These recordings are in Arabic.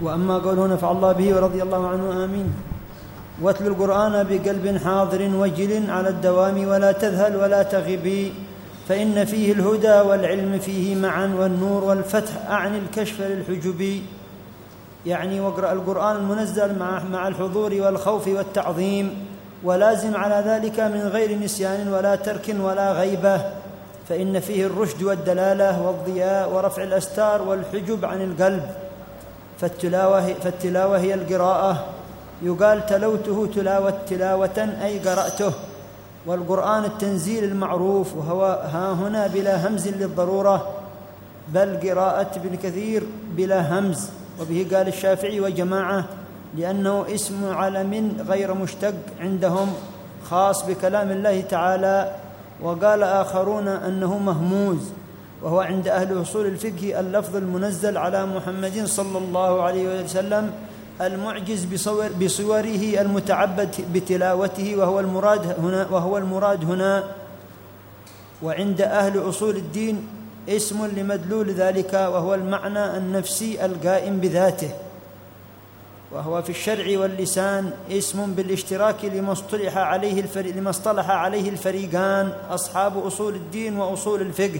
وأما قوله نفع الله به ورضي الله عنه آمين. واتل القرآن بقلب حاضر وجل على الدوام ولا تذهل ولا تغبي، فإن فيه الهدى والعلم فيه معا والنور والفتح أعني الكشف للحجب. يعني واقرأ القرآن المنزل مع الحضور والخوف والتعظيم، ولازم على ذلك من غير نسيان ولا ترك ولا غيبة، فإن فيه الرشد والدلالة والضياء ورفع الأستار والحجب عن القلب. فالتلاوة هي القراءة، يقال تلوته تلاوة أي قرأته. والقرآن التنزيل المعروف، وهو ها هنا بلا همز للضرورة، بل قراءة ابن كثير بلا همز، وبه قال الشافعي وجماعة، لأنه اسم علم غير مشتق عندهم خاص بكلام الله تعالى. وقال آخرون أنه مهموز، وهو عند أهل أصول الفقه اللفظ المنزل على محمد صلى الله عليه وسلم المعجز بصوره المتعبد بتلاوته، وهو المراد هنا. وعند أهل أصول الدين اسم لمدلول ذلك، وهو المعنى النفسي القائم بذاته، وهو في الشرع واللسان اسم بالاشتراك لما اصطلح عليه الفريقان أصحاب أصول الدين وأصول الفقه.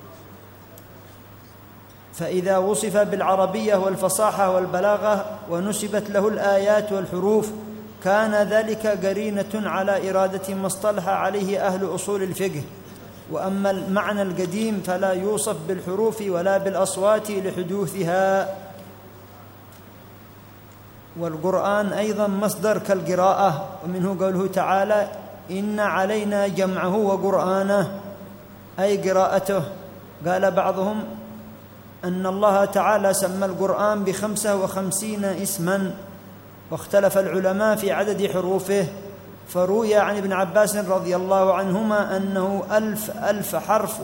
فإذا وصف بالعربية والفصاحة والبلاغة ونسبت له الآيات والحروف كان ذلك قرينة على إرادة ما اصطلح عليه أهل أصول الفقه. وأما المعنى القديم فلا يوصف بالحروف ولا بالأصوات لحدوثها. والقرآن أيضا مصدر كالقراءة، ومنه قوله تعالى إن علينا جمعه وقرآنه أي قراءته. قال بعضهم أن الله تعالى سمى القرآن ب55 اسما، واختلف العلماء في عدد حروفه. فروي عن ابن عباس رضي الله عنهما أنه 1000 حرف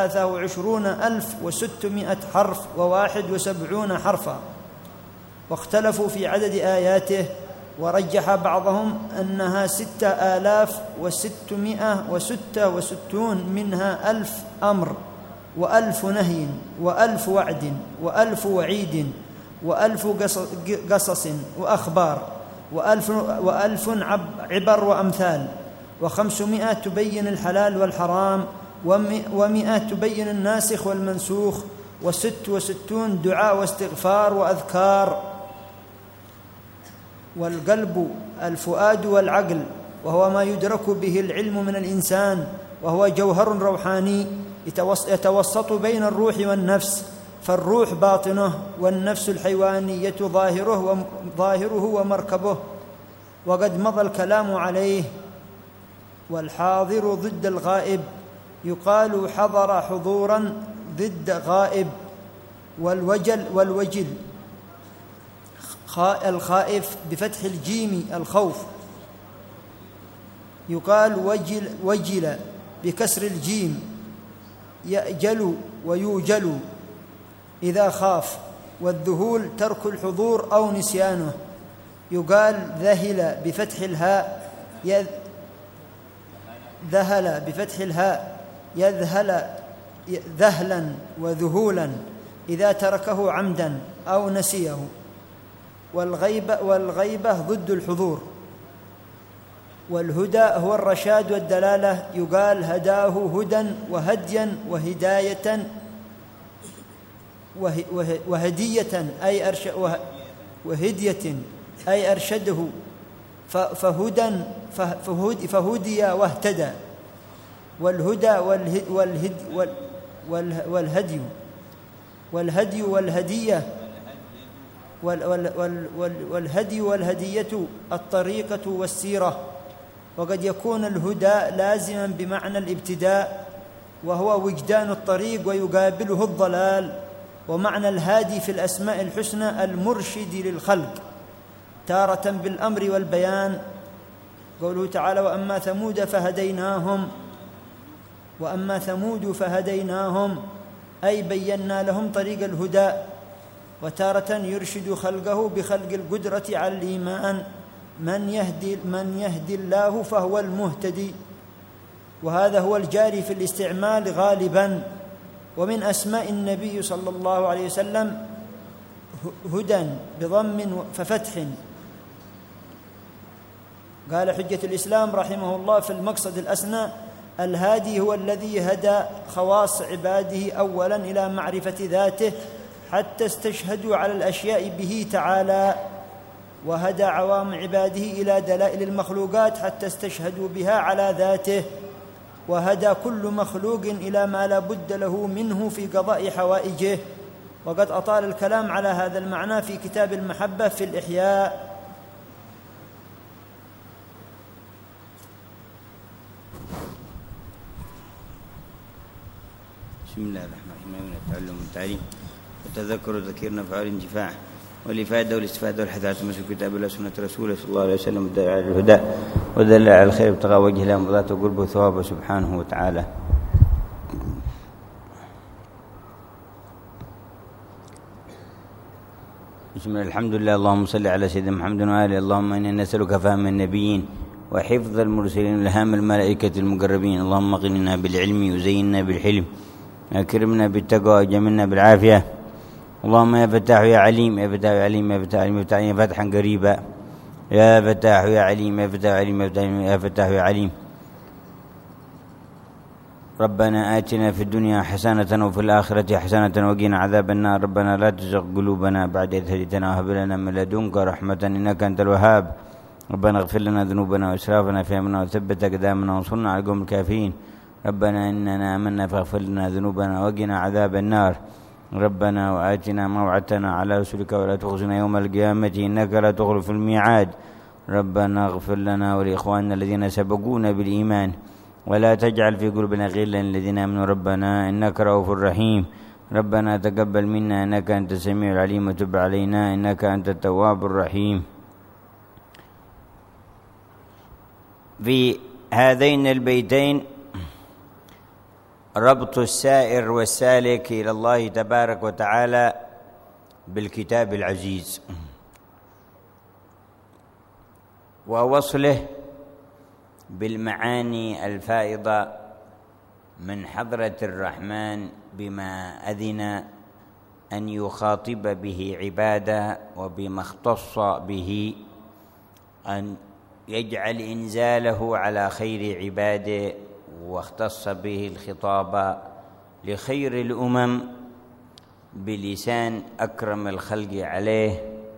و23,600 حرف و71 حرفا، واختلفوا في عدد آياته، ورجح بعضهم أنها 6666 منها 1000 أمر و1000 نهي و1000 وعد و1000 وعيد و1000 قصص وأخبار و1000 عبر وأمثال، و500 تبين الحلال والحرام، و100 تبين الناسخ والمنسوخ، و66 دعاء واستغفار وأذكار. والقلب الفؤاد والعقل، وهو ما يدرك به العلم من الإنسان، وهو جوهر روحاني يتوسط بين الروح والنفس، فالروح باطنه والنفس الحيوانية ظاهره ومركبه، وقد مضى الكلام عليه. والحاضر ضد الغائب، يقال حضر حضورا ضد غائب. والوجل الخائف بفتح الجيم الخوف، يقال وجل بكسر الجيم، يأجل ويوجل إذا خاف. والذهول ترك الحضور أو نسيانه، يقال ذهل بفتح الهاء، ذهل بفتح الهاء، يذهل ذهلا وذهولا إذا تركه عمدا أو نسيه. والغيبة ضد الحضور. والهدى هو الرشاد والدلالة، يقال هداه هدى وهديا وهداية وهدية أي أرشده، فهدي واهتدى. والهدى والهدي والهدية الطريقة والسيرة. وقد يكون الهدى لازما بمعنى الابتداء، وهو وجدان الطريق ويقابله الضلال. ومعنى الهادي في الأسماء الحسنى المرشد للخلق، تارة بالأمر والبيان. قوله تعالى وأما ثمود فهديناهم أي بينا لهم طريق الهدى. وتارة يرشد خلقه بخلق القدرة على الإيمان، من يهدي الله فهو المهتدي، وهذا هو الجاري في الاستعمال غالبا. ومن أسماء النبي صلى الله عليه وسلم هدى بضم ففتح. قال حجة الإسلام رحمه الله في المقصد الأسنى: الهادي هو الذي هدى خواص عباده أولا إلى معرفة ذاته حتى استشهدوا على الأشياء به تعالى، وهدى عوام عباده إلى دلائل المخلوقات حتى استشهدوا بها على ذاته، وهدى كل مخلوق إلى ما لا بد له منه في قضاء حوائجه. وقد أطال الكلام على هذا المعنى في كتاب المحبة في الإحياء. بسم الله الرحمن الرحيم. التعلم والتعليم والتذكر والذكير نفع الانتفاع والإفادة والاستفادة والحث على تمسك كتاب الله وسنة رسوله صلى الله عليه وسلم والدال على الهدى والدل على الخير ابتغاء وجه الله ومرضاته وقربه وثوابه سبحانه وتعالى. بسم الله الحمد لله. اللهم صل على سيدنا محمد وآله. اللهم إنا نسألك فهم النبيين وحفظ المرسلين والهام الملائكة المقربين. اللهم قننا بالعلم وزيننا بالحلم أكرمنا بالتقوى وجملنا بالعافية. اللهم يا فتاح يا عليم يا فتاح يا عليم يا فتاح يا عليم يا فتاح يا فتحا قريبا يا فتاح يا عليم يا فتاح يا عليم يا فتاح يا فتاح يا عليم. ربنا آتنا في الدنيا حسنة وفي الآخرة حسنة وقنا عذاب النار. ربنا لا تزغ قلوبنا بعد إذ هديتنا وهب لنا من لدنك رحمة إنك أنت الوهاب. ربنا اغفر لنا ذنوبنا وإسرافنا في أمرنا وثبت أقدامنا وانصرنا على القوم الكافرين. ربنا إننا آمنا فاغفر لنا ذنوبنا وقنا عذاب النار. ربنا وآتنا ما وعدتنا على رسلك ولا تخزنا يوم القيامة إنك لا تخلف الميعاد. ربنا اغفر لنا ولإخواننا الذين سبقونا بالإيمان ولا تجعل في قلوبنا غلا للذين آمنوا ربنا إنك رؤوف رحيم. ربنا تقبل منا إنك أنت السميع العليم وتب علينا إنك أنت التواب الرحيم. في هذين البيتين ربط السائر والسالك إلى الله تبارك وتعالى بالكتاب العزيز ووصله بالمعاني الفائضة من حضرة الرحمن بما أذن أن يخاطب به عباده وبما اختص به أن يجعل إنزاله على خير عباده، واختص به الخطاب لخير الأمم بلسان أكرم الخلق عليه.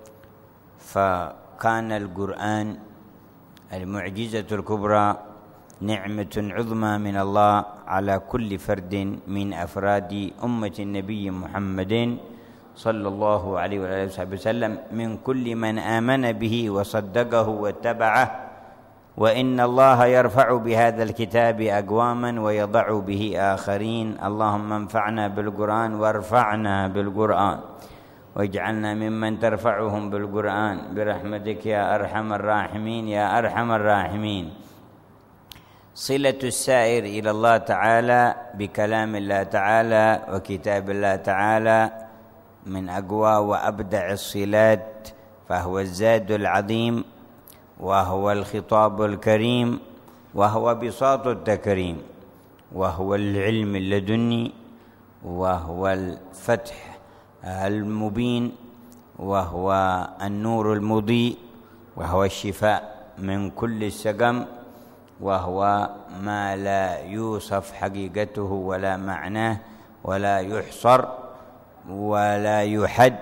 فكان القرآن المعجزة الكبرى نعمة عظمى من الله على كل فرد من أفراد أمة النبي محمد صلى الله عليه وآله وصحبه وسلم، من كل من آمن به وصدقه واتبعه. وإن الله يرفع بهذا الكتاب أقواما ويضع به آخرين. اللهم انفعنا بالقرآن وارفعنا بالقرآن واجعلنا ممن ترفعهم بالقرآن برحمتك يا أرحم الراحمين يا أرحم الراحمين. صلة السائر إلى الله تعالى بكلام الله تعالى وكتاب الله تعالى من أقوى وأبدع الصلات، فهو الزاد العظيم وهو الخطاب الكريم وهو بساط التكريم وهو العلم اللدني وهو الفتح المبين وهو النور المضيء وهو الشفاء من كل السقم، وهو ما لا يوصف حقيقته ولا معناه ولا يحصر ولا يحد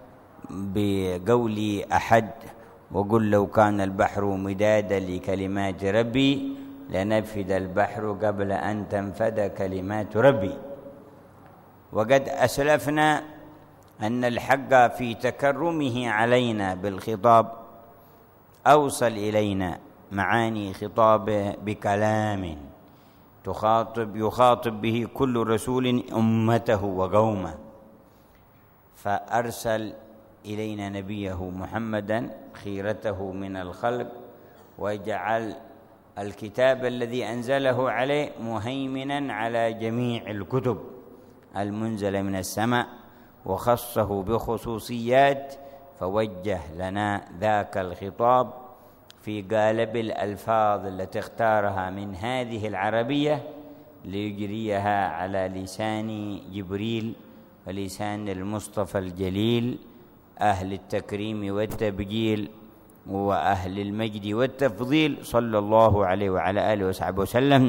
بقول أحد. وقل لو كان البحر مدادا لكلمات ربي لنفد البحر قبل أن تنفد كلمات ربي. وقد أسلفنا أن الحق في تكرمه علينا بالخطاب أوصل إلينا معاني خطابه بكلام يخاطب به كل رسول أمته وقومه، فأرسل إلينا نبيه محمدا خيرته من الخلق، وجعل الكتاب الذي أنزله عليه مهيمنا على جميع الكتب المنزلة من السماء، وخصه بخصوصيات فوجه لنا ذاك الخطاب في قالب الألفاظ التي اختارها من هذه العربية ليجريها على لسان جبريل ولسان المصطفى الجليل أهل التكريم والتبجيل وأهل المجد والتفضيل صلى الله عليه وعلى آله وصحبه وسلم،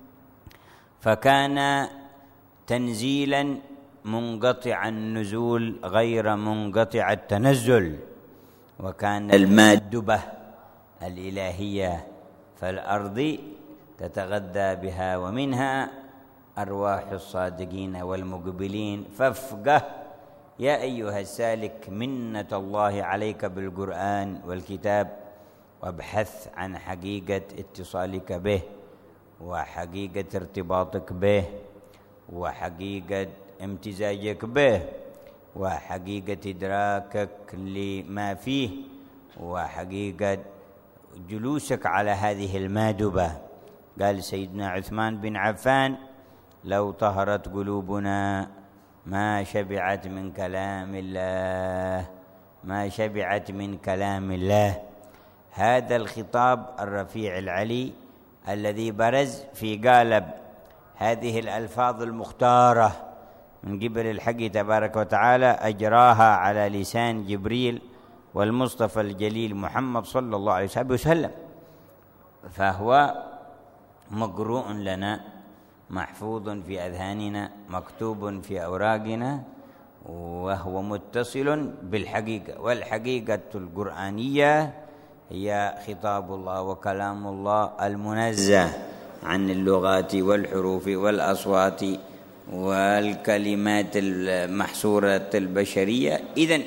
فكان تنزيلا منقطع النزول غير منقطع التنزل، وكان المادبة الإلهية فالأرض تتغذى بها ومنها أرواح الصادقين والمقبلين، فافقه يا أيها السالك منة الله عليك بالقرآن والكتاب، وابحث عن حقيقة اتصالك به وحقيقة ارتباطك به وحقيقة امتزاجك به وحقيقة إدراكك لما فيه وحقيقة جلوسك على هذه المادبة. قال سيدنا عثمان بن عفان: لو طهرت قلوبنا ما شبعت من كلام الله، ما شبعت من كلام الله. هذا الخطاب الرفيع العلي الذي برز في قالب هذه الألفاظ المختارة من قبل الحق تبارك وتعالى، أجراها على لسان جبريل والمصطفى الجليل محمد صلى الله عليه وسلم، فهو مقروء لنا، محفوظ في أذهاننا، مكتوب في أوراقنا، وهو متصل بالحقيقة. والحقيقة القرآنية هي خطاب الله وكلام الله المنزه عن اللغات والحروف والأصوات والكلمات المحصورة البشرية. إذن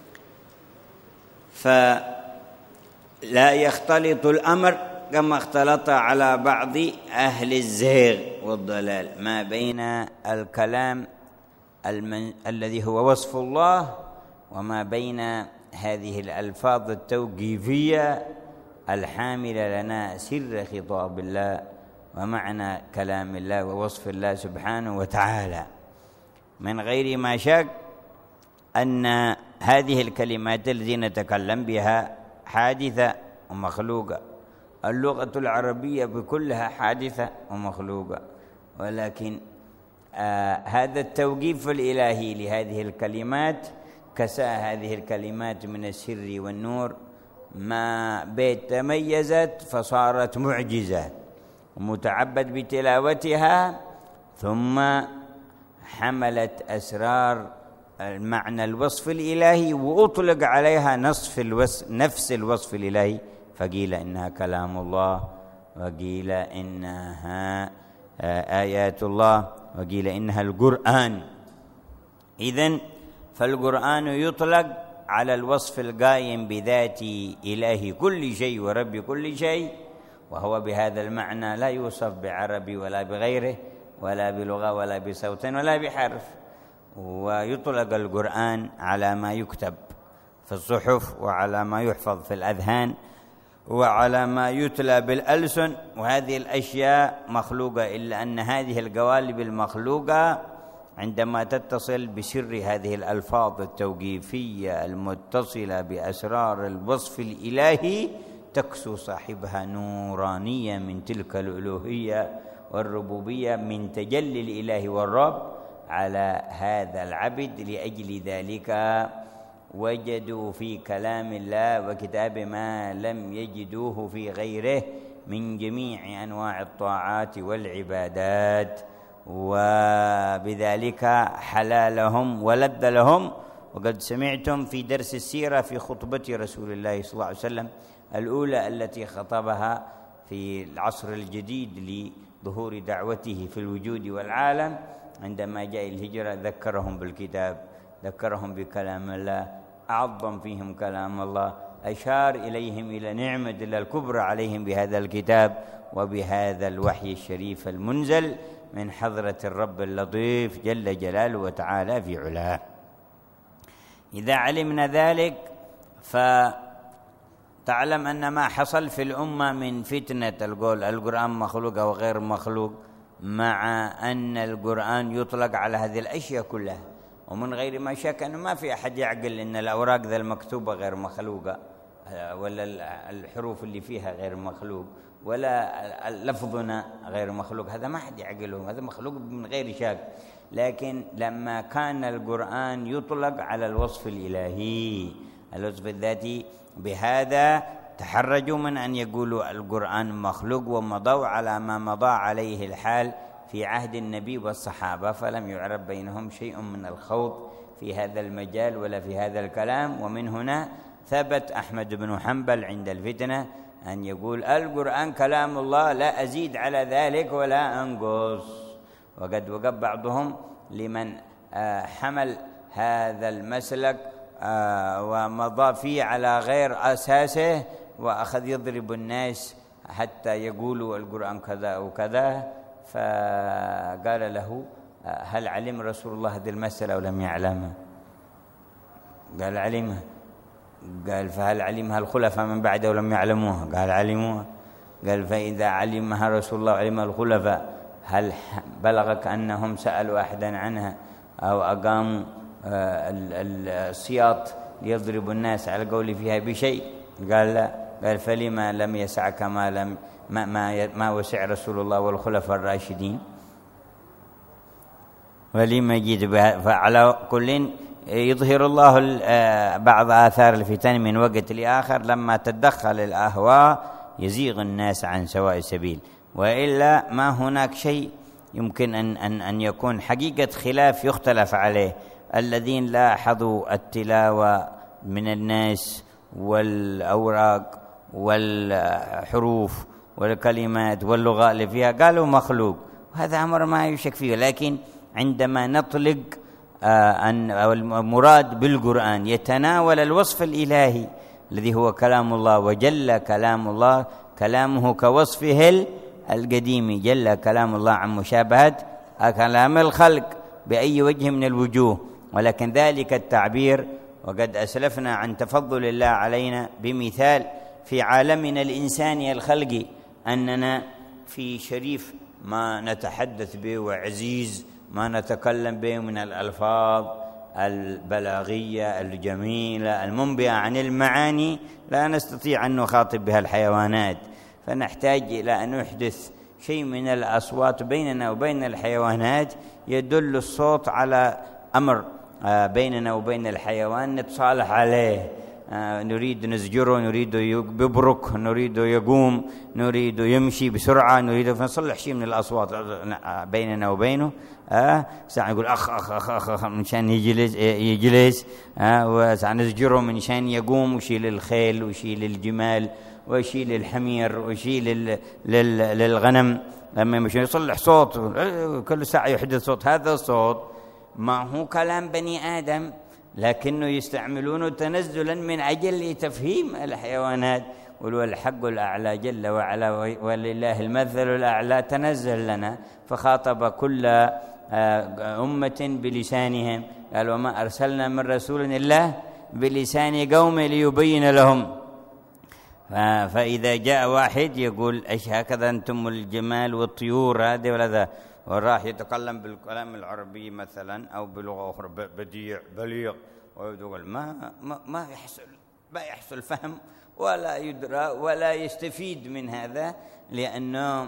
فلا يختلط الأمر كما اختلط على بعض أهل الزيغ والضلال ما بين الكلام الذي هو وصف الله وما بين هذه الألفاظ التوقيفية الحاملة لنا سر خطاب الله ومعنى كلام الله ووصف الله سبحانه وتعالى، من غير ما شك أن هذه الكلمات التي نتكلم بها حادثة ومخلوقة. اللغة العربية بكلها حادثة ومخلوقة، ولكن هذا التوقيف الإلهي لهذه الكلمات كساء هذه الكلمات من السر والنور ما بيت تميزت فصارت معجزة ومتعبد بتلاوتها، ثم حملت أسرار المعنى الوصف الإلهي وأطلق عليها نفس الوصف الإلهي، فقيل إنها كلام الله، وقيل إنها آيات الله، وقيل إنها القرآن. إذن فالقرآن يطلق على الوصف القائم بذات إله كل شيء ورب كل شيء، وهو بهذا المعنى لا يوصف بعربي ولا بغيره ولا بلغة ولا بصوت ولا بحرف. ويطلق القرآن على ما يكتب في الصحف وعلى ما يحفظ في الأذهان وعلى ما يتلى بالألسن، وهذه الأشياء مخلوقة، إلا أن هذه القوالب المخلوقة عندما تتصل بسر هذه الألفاظ التوقيفية المتصلة بأسرار الوصف الإلهي تكسو صاحبها نورانية من تلك الألوهية والربوبية، من تجلي الإله والرب على هذا العبد. لأجل ذلك وجدوا في كلام الله وكتاب ما لم يجدوه في غيره من جميع أنواع الطاعات والعبادات، وبذلك حلالهم ولذ لهم. وقد سمعتم في درس السيرة في خطبة رسول الله صلى الله عليه وسلم الأولى التي خطبها في العصر الجديد لظهور دعوته في الوجود والعالم، عندما جاء الهجرة ذكرهم بالكتاب، ذكرهم بكلام الله، أعظم فيهم كلام الله، أشار إليهم إلى نعمة الله الكبرى عليهم بهذا الكتاب وبهذا الوحي الشريف المنزل من حضرة الرب اللطيف جل جلاله وتعالى في علاه. إذا علمنا ذلك فتعلم أن ما حصل في الأمة من فتنة القرآن مخلوق أو غير مخلوق، مع أن القرآن يطلق على هذه الأشياء كلها، ومن غير ما شك أنه ما في أحد يعقل أن الأوراق ذا المكتوبة غير مخلوقة، ولا الحروف اللي فيها غير مخلوق، ولا لفظنا غير مخلوق. هذا ما أحد يعقله، هذا مخلوق من غير شك. لكن لما كان القرآن يطلق على الوصف الإلهي، الوصف الذاتي، بهذا تحرجوا من أن يقولوا القرآن مخلوق، ومضوا على ما مضى عليه الحال في عهد النبي والصحابة، فلم يعرف بينهم شيء من الخوض في هذا المجال ولا في هذا الكلام. ومن هنا ثبت أحمد بن حنبل عند الفتنة أن يقول القرآن كلام الله، لا أزيد على ذلك ولا أنقص. وقد وقف بعضهم لمن حمل هذا المسلك ومضى فيه على غير أساسه، وأخذ يضرب الناس حتى يقولوا القرآن كذا وكذا. فقال له هل علم رسول الله هذه المسألة أو لم يعلمها؟ قال علمها. قال فهل علمها الخلفاء من بعده ولم يعلموها؟ قال علموها. قال فإذا علمها رسول الله وعلمها الخلفاء، هل بلغك أنهم سألوا أحدا عنها أو أقاموا السياط ليضربوا الناس على القول فيها بشيء؟ قال لا. قال فلما لم يسعك ما وسع رسول الله والخلفاء الراشدين؟ ولما جيت بها. فعلى كل يظهر الله بعض آثار الفتن من وقت لآخر، لما تدخل الأهواء يزيغ الناس عن سواء السبيل، وإلا ما هناك شيء يمكن أن يكون حقيقة خلاف يختلف عليه. الذين لاحظوا التلاوة من الناس والأوراق والحروف والكلمات واللغة اللي فيها قالوا مخلوق، وهذا أمر ما يشك فيه. لكن عندما نطلق أن المراد بالقرآن يتناول الوصف الإلهي الذي هو كلام الله، وجل كلام الله، كلامه كوصفه القديم، جل كلام الله عن مشابهة كلام الخلق بأي وجه من الوجوه. ولكن ذلك التعبير، وقد أسلفنا عن تفضل الله علينا بمثال في عالمنا الإنساني الخلقي، أننا في شريف ما نتحدث به وعزيز ما نتكلم به من الألفاظ البلاغية الجميلة المنبئة عن المعاني، لا نستطيع أن نخاطب بها الحيوانات، فنحتاج إلى أن نحدث شيء من الأصوات بيننا وبين الحيوانات يدل الصوت على أمر بيننا وبين الحيوان نتصالح عليه. نريد نزجره، نريد يبرك، نريد يقوم، نريد يمشي بسرعة، نريد فنصلح شيء من الأصوات بيننا وبينه. ساعة نقول أخ أخ أخ أخ, أخ منشان يجلس وساعة نزجره منشان يقوم، وشيل الخيل وشيل الجمال وشيل الحمير وشيل للغنم. لما يمشي يصلح صوت، كل ساعة يحدث صوت. هذا الصوت ما هو كلام بني آدم، لكنه يستعملونه تنزلا من أجل تفهيم الحيوانات. والحق الأعلى جل وعلا ولله المثل الأعلى تنزل لنا، فخاطب كل أمة بلسانهم. قال وما أرسلنا من رسول إلا بلسان قوم ليبين لهم. فإذا جاء واحد يقول إيش هكذا أنتم الجمال والطيور هذه ولا ذا، وراح يتكلم بالكلام العربي مثلا أو بلغة أخرى بديع بليغ، ويقول ما يحصل فهم ولا يدرى ولا يستفيد من هذا، لأنه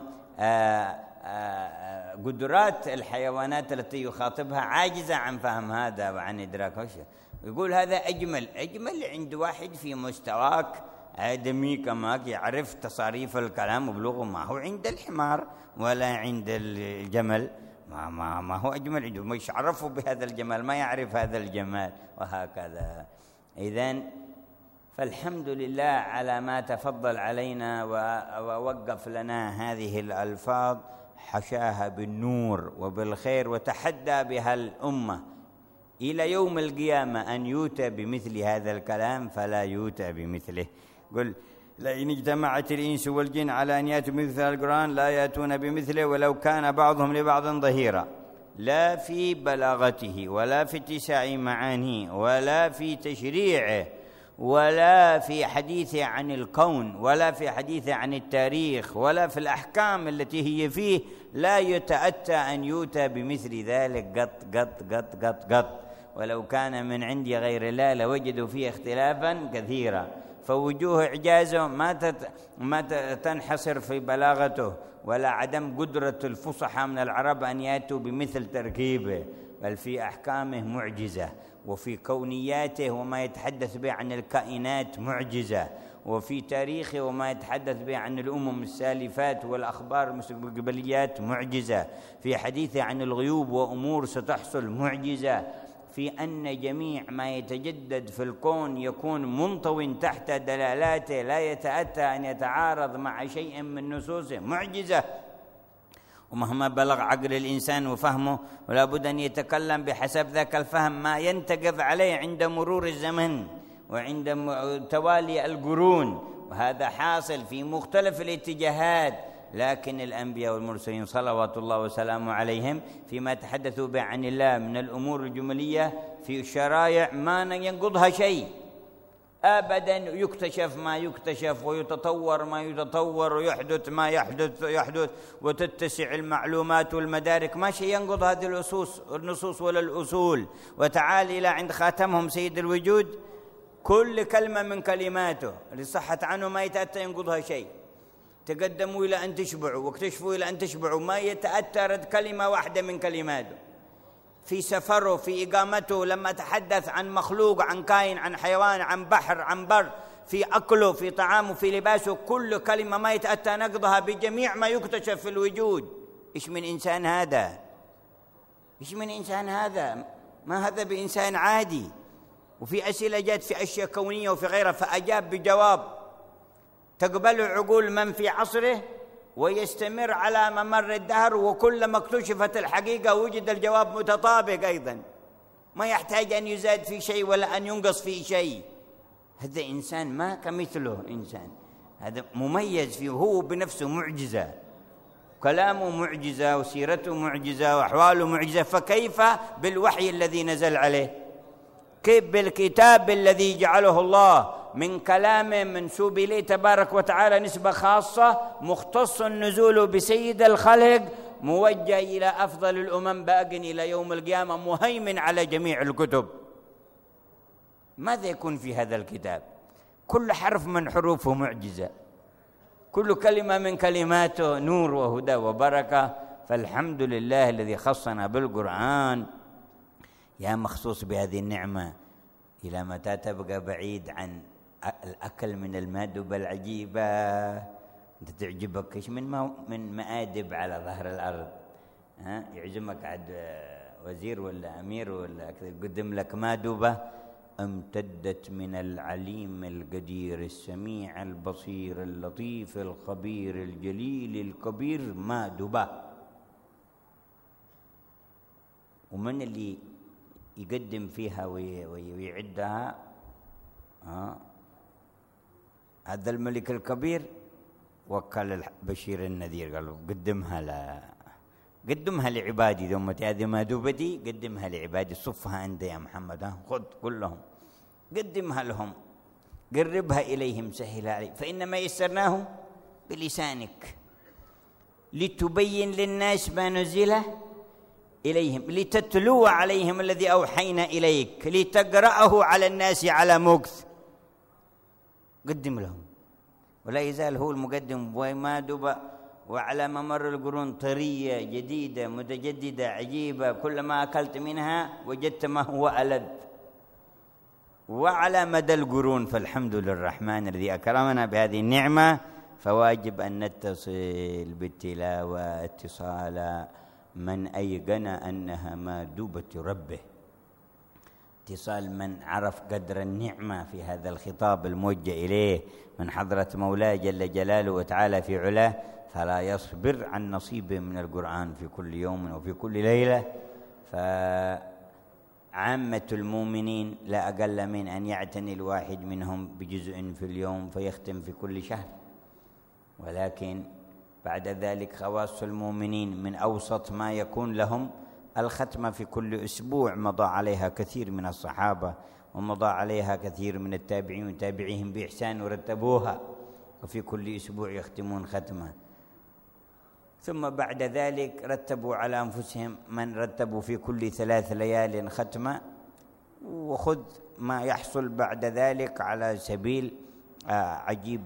قدرات الحيوانات التي يخاطبها عاجزة عن فهم هذا وعن إدراك. يقول هذا أجمل عند واحد في مستواك آدمي كما يعرف تصاريف الكلام وبلغه، ما هو عند الحمار ولا عند الجمل، ما هو أجمل عنده، مش عرفه بهذا الجمال، ما يعرف هذا الجمال، وهكذا. إذن فالحمد لله على ما تفضل علينا ووقف لنا هذه الألفاظ، حشاها بالنور وبالخير، وتحدى بها الأمة إلى يوم القيامة أن يؤتى بمثل هذا الكلام فلا يؤتى بمثله. قل لئن اجتمعت الإنس والجن على أن يأتوا بمثل القرآن لا يأتون بمثله ولو كان بعضهم لبعض ظهيرا، لا في بلاغته ولا في اتساع معانيه ولا في تشريعه ولا في حديثه عن الكون ولا في حديثه عن التاريخ ولا في الأحكام التي هي فيه، لا يتأتى أن يؤتى بمثل ذلك قط قط قط قط قط، ولو كان من عند غير الله لوجدوا فيه اختلافا كثيرا. فوجوه إعجازه ما تنحصر في بلاغته ولا عدم قدرة الفصحى من العرب أن يأتوا بمثل تركيبه، بل في أحكامه معجزة، وفي كونياته وما يتحدث به عن الكائنات معجزة، وفي تاريخه وما يتحدث به عن الأمم السالفات والأخبار المستقبليات معجزة، في حديثه عن الغيوب وأمور ستحصل معجزة، في أن جميع ما يتجدد في الكون يكون منطوٍ تحت دلالاته لا يتأتى أن يتعارض مع شيء من نصوصه معجزة. ومهما بلغ عقل الإنسان وفهمه ولا بد أن يتكلم بحسب ذاك الفهم ما ينتقض عليه عند مرور الزمن وعند توالي القرون، وهذا حاصل في مختلف الاتجاهات. لكن الأنبياء والمرسلين صلوات الله وسلامه عليهم فيما تحدثوا به عن الله من الأمور الجملية في الشرائع ما ينقضها شيء أبدا، يكتشف ما يكتشف ويتطور ما يتطور ويحدث ما يحدث وتتسع المعلومات والمدارك، ما شيء ينقض هذه النصوص ولا الأصول. وتعال إلى عند خاتمهم سيد الوجود، كل كلمة من كلماته اللي صحت عنه ما يتأتى ينقضها شيء. تقدموا إلى أن تشبعوا واكتشفوا إلى أن تشبعوا، ما يتأتى رد كلمة واحدة من كلماته. في سفره، في إقامته، لما تحدث عن مخلوق، عن كائن، عن حيوان، عن بحر، عن بر، في أكله، في طعامه، في لباسه، كل كلمة ما يتأتى نقضها بجميع ما يكتشف في الوجود. إيش من إنسان هذا؟ إيش من إنسان هذا؟ ما هذا بإنسان عادي. وفي أسئلة جات في أشياء كونية وفي غيرها فأجاب بجواب تقبل عقول من في عصره ويستمر على ممر الدهر، وكلما اكتشفت الحقيقة وجد الجواب متطابق أيضا، ما يحتاج أن يزاد في شيء ولا أن ينقص في شيء. هذا إنسان ما كمثله إنسان، هذا مميز فيه، هو بنفسه معجزة، كلامه معجزة وسيرته معجزة وأحواله معجزة، فكيف بالوحي الذي نزل عليه؟ كيف بالكتاب الذي جعله الله من كلام منسوب إليه تبارك وتعالى نسبة خاصة، مختص النزول بسيد الخلق، موجه إلى أفضل الأمم، باق إلى يوم القيامة، مهيمن على جميع الكتب. ماذا يكون في هذا الكتاب؟ كل حرف من حروفه معجزة، كل كلمة من كلماته نور وهدى وبركة. فالحمد لله الذي خصنا بالقرآن. يا مخصوص بهذه النعمة، إلى متى تبقى بعيد عن الأكل من المأدبة العجيبة؟ أنت تعجبك إيش من مآدب على ظهر الأرض، يعزمك عند وزير ولا أمير ولا يقدم لك مأدبة امتدت من العليم القدير السميع البصير اللطيف الخبير الجليل الكبير مأدبة. ومن اللي يقدم فيها ويعدها؟ هذا الملك الكبير وكل البشير النذير، قال قدمها لعبادي، ذي أمتي هذه مأدبتي قدمها لعبادي، صفها أنت يا محمد، خذ كلهم قدمها لهم، قربها إليهم، سهلها عليهم، فإنما يسرناه بلسانك لتبين للناس ما نزل إليهم، لتتلو عليهم الذي أوحينا إليك، لتقرأه على الناس على مكث. قدم لهم، ولا يزال هو المقدم ومأدبة، وعلى ممر القرون طرية جديدة متجددة عجيبة، كلما أكلت منها وجدت ما هو ألذ. وعلى مدى القرون، فالحمد للرحمن الذي أكرمنا بهذه النعمة. فواجب أن نتصل بالتلاوة اتصال من أيقن أنها مأدبة ربه، اتصال من عرف قدر النعمة في هذا الخطاب الموجه إليه من حضرة مولاه جل جلاله وتعالى في علاه، فلا يصبر عن نصيبه من القرآن في كل يوم وفي كل ليلة. فعامة المؤمنين لا أقل من أن يعتني الواحد منهم بجزء في اليوم فيختم في كل شهر، ولكن بعد ذلك خواص المؤمنين من أوسط ما يكون لهم الختمة في كل أسبوع، مضى عليها كثير من الصحابة ومضى عليها كثير من التابعين وتابعيهم بإحسان ورتبوها، وفي كل أسبوع يختمون ختمة. ثم بعد ذلك رتبوا على أنفسهم من رتبوا في كل 3 ليال ختمة، وخذ ما يحصل بعد ذلك على سبيل عجيب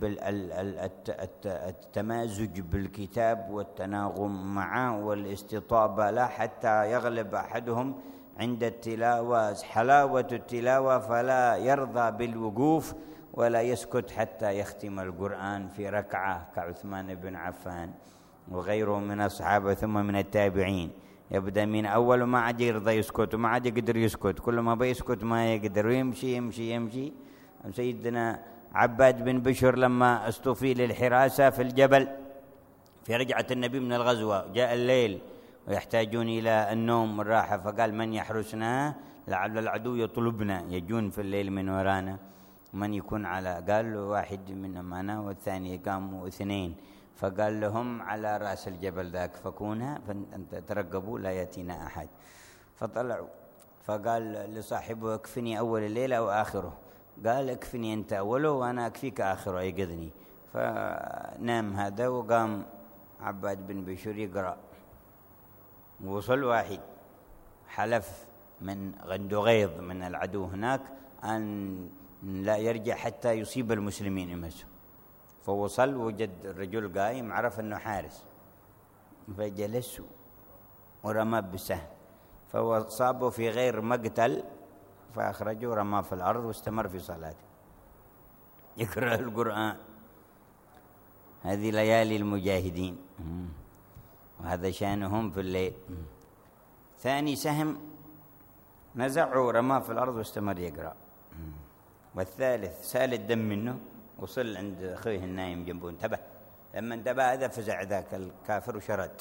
التمازج بالكتاب والتناغم معه والاستطابة لا حتى يغلب أحدهم عند التلاوة حلاوة التلاوة فلا يرضى بالوقوف ولا يسكت حتى يختم القرآن في ركعة كعثمان بن عفان وغيره من الصحابة ثم من التابعين. يبدأ من أول وما عاد يرضى يسكت وما عاد يقدر يسكت، كل ما بيسكت ما يقدر ويمشي يمشي يمشي. سيدنا عباد بن بشر لما اصطفي للحراسة في الجبل في رجعة النبي من الغزوة، جاء الليل ويحتاجون إلى النوم والراحة، فقال من يحرسنا لعل العدو يطلبنا، يجون في الليل من ورانا، من يكون على؟ قال واحد منهم أنا والثاني، قاموا اثنين، فقال لهم على رأس الجبل ذاك فكونها فأنت ترقبوا لا يأتينا أحد. فطلعوا، فقال لصاحبه اكفني أول الليلة وآخره، قال اكفني أنت أوله وأنا أكفيك آخره أيقظني. فنام هذا وقام عباد بن بشر يقرأ، وصل واحد حلف من عنده غيظ من العدو هناك أن لا يرجع حتى يصيب المسلمين يمسه، فوصل وجد الرجل قايم، عرف أنه حارس، فجلس ورمى بالسهم فصابه في غير مقتل، فأخرجه ورماه في الأرض واستمر في صلاته يقرأ القرآن. هذه ليالي المجاهدين، وهذا شأنهم في الليل. ثاني سهم نزعه ورماه في الأرض واستمر يقرأ. والثالث سال الدم منه، وصل عند أخيه النايم جنبه، انتبه، لما انتبه هذا فزع ذاك الكافر وشرد،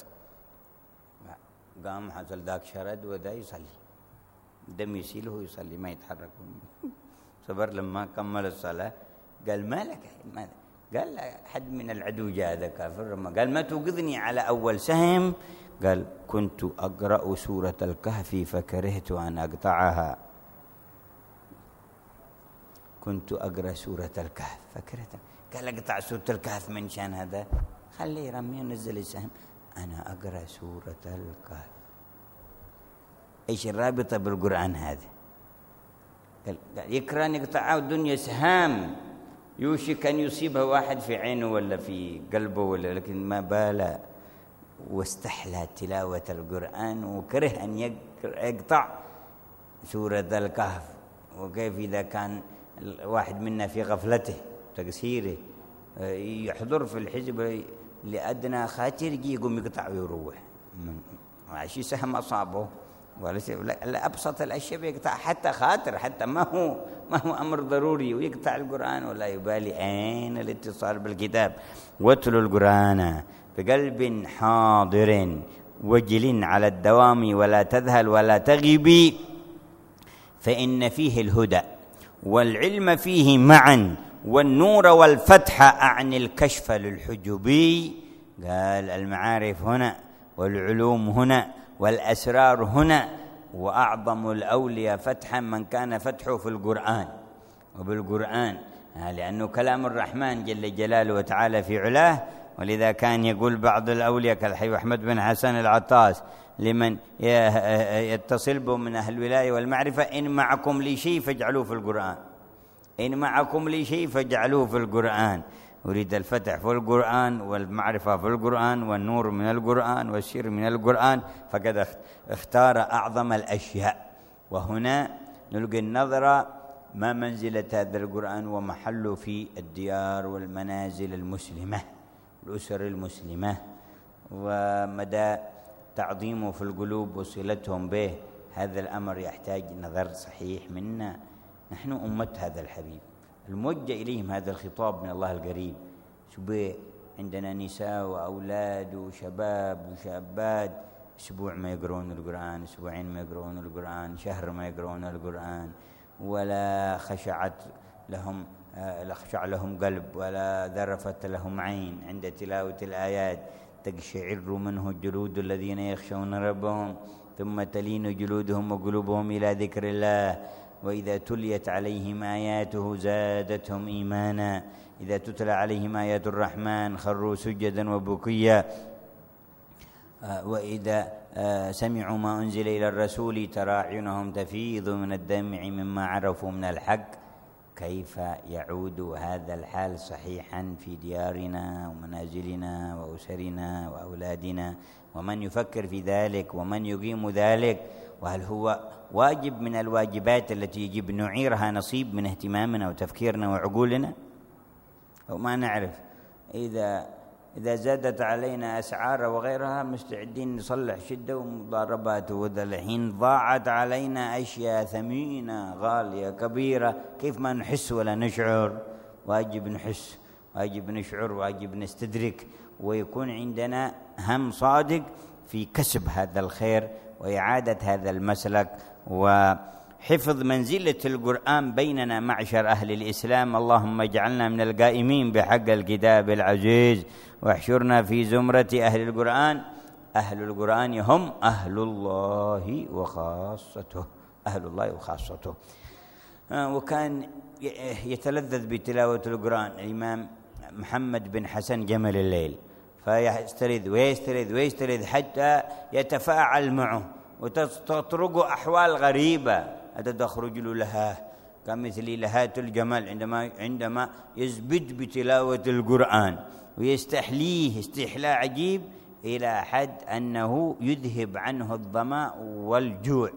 قام حصل ذاك شرد وذا يصلي، الدم يسيله ويصلي ما يتحرك. صبر لما كمل الصلاة قال ما لك؟ ماذا؟ قال حد من العدو جاء هذا كافر، قال ما توقظني على أول سهم؟ قال كنت أقرأ سورة الكهف فكرهت أن أقطعها، كنت أقرأ سورة الكهف فكرهت. قال أقطع سورة الكهف من شان هذا؟ خليه يرمي ونزل السهم، أنا أقرأ سورة الكهف. إيش الرابطة بالقرآن هذا؟ قال يكره أن يقطعه الدنيا سهام يوشك أن يصيبها واحد في عينه ولا في قلبه ولا، لكن ما باله واستحلى تلاوة القرآن وكره أن يقطع سورة الكهف. وكيف إذا كان الواحد منا في غفلته تقصيره يحضر في الحزب لأدنى خاطر يقوم يقطع ويروح، عشي سهم أصابه ولا أبسط الأشياء يقطع، حتى خاطر، حتى ما هو أمر ضروري ويقطع القرآن ولا يبالي. أين الاتصال بالكتاب؟ واتلوا القرآن بقلب حاضر وجل على الدوام ولا تذهل ولا تغيبي، فإن فيه الهدى والعلم فيه معا والنور والفتح أعني الكشف للحجبي. قال المعارف هنا والعلوم هنا والأسرار هنا، وأعظم الأولياء فتحا من كان فتحه في القرآن وبالقرآن، لأنه كلام الرحمن جل جلاله وتعالى في علاه. ولذا كان يقول بعض الأولياء كالحي أحمد بن حسن العطاس لمن يتصل به من أهل الولاية والمعرفة: إن معكم لي شيء فاجعلوه في القرآن، إن معكم لي شيء فاجعلوه في القرآن. أريد الفتح في القرآن والمعرفة في القرآن والنور من القرآن والسر من القرآن، فقد اختار أعظم الأشياء. وهنا نلقي النظرة ما منزلة هذا القرآن ومحله في الديار والمنازل المسلمة، الأسر المسلمة، ومدى تعظيمه في القلوب وصلتهم به. هذا الأمر يحتاج نظر صحيح منا، نحن أمة هذا الحبيب الموجه إليهم هذا الخطاب من الله القريب. شبه عندنا نساء وأولاد وشباب وشابات أسبوع ما يقرؤون القرآن، أسبوعين ما يقرؤون القرآن، شهر ما يقرؤون القرآن، ولا خشع لهم قلب ولا ذرفت لهم عين عند تلاوة الآيات. تقشعر منه جلود الذين يخشون ربهم ثم تلين جلودهم وقلوبهم إلى ذكر الله، وإذا تليت عليهم آياته زادتهم إيمانا، إذا تتلى عليهم آيات الرحمن خروا سجدا وبكيا، وإذا سمعوا ما أنزل إلى الرسول ترى أعينهم تفيض من الدمع مما عرفوا من الحق. كيف يعود هذا الحال صحيحا في ديارنا ومنازلنا وأسرنا وأولادنا؟ ومن يفكر في ذلك ومن يقيم ذلك وهل هو واجب من الواجبات التي يجب نعيرها نصيب من اهتمامنا وتفكيرنا وعقولنا؟ أو ما نعرف. إذا زادت علينا أسعار وغيرها مستعدين نصلح شدة ومضاربات، وإذا الحين ضاعت علينا أشياء ثمينة غالية كبيرة كيف ما نحس ولا نشعر؟ واجب نحس، واجب نشعر، واجب نستدرك، ويكون عندنا هم صادق في كسب هذا الخير وإعادة هذا المسلك وحفظ منزلة القرآن بيننا معشر أهل الإسلام. اللهم اجعلنا من القائمين بحق الكتاب العزيز، واحشرنا في زمرة أهل القرآن. أهل القرآن هم أهل الله وخاصته، أهل الله وخاصته. وكان يتلذذ بتلاوة القرآن الإمام محمد بن حسن جمل الليل، فيسترذ ويسترذ ويسترذ حتى يتفاعل معه وتطرق أحوال غريبة تخرج له لها كمثل لهات الجمل عندما يزبد بتلاوة القرآن ويستحليه استحلاء عجيب إلى حد أنه يذهب عنه الظمأ والجوع.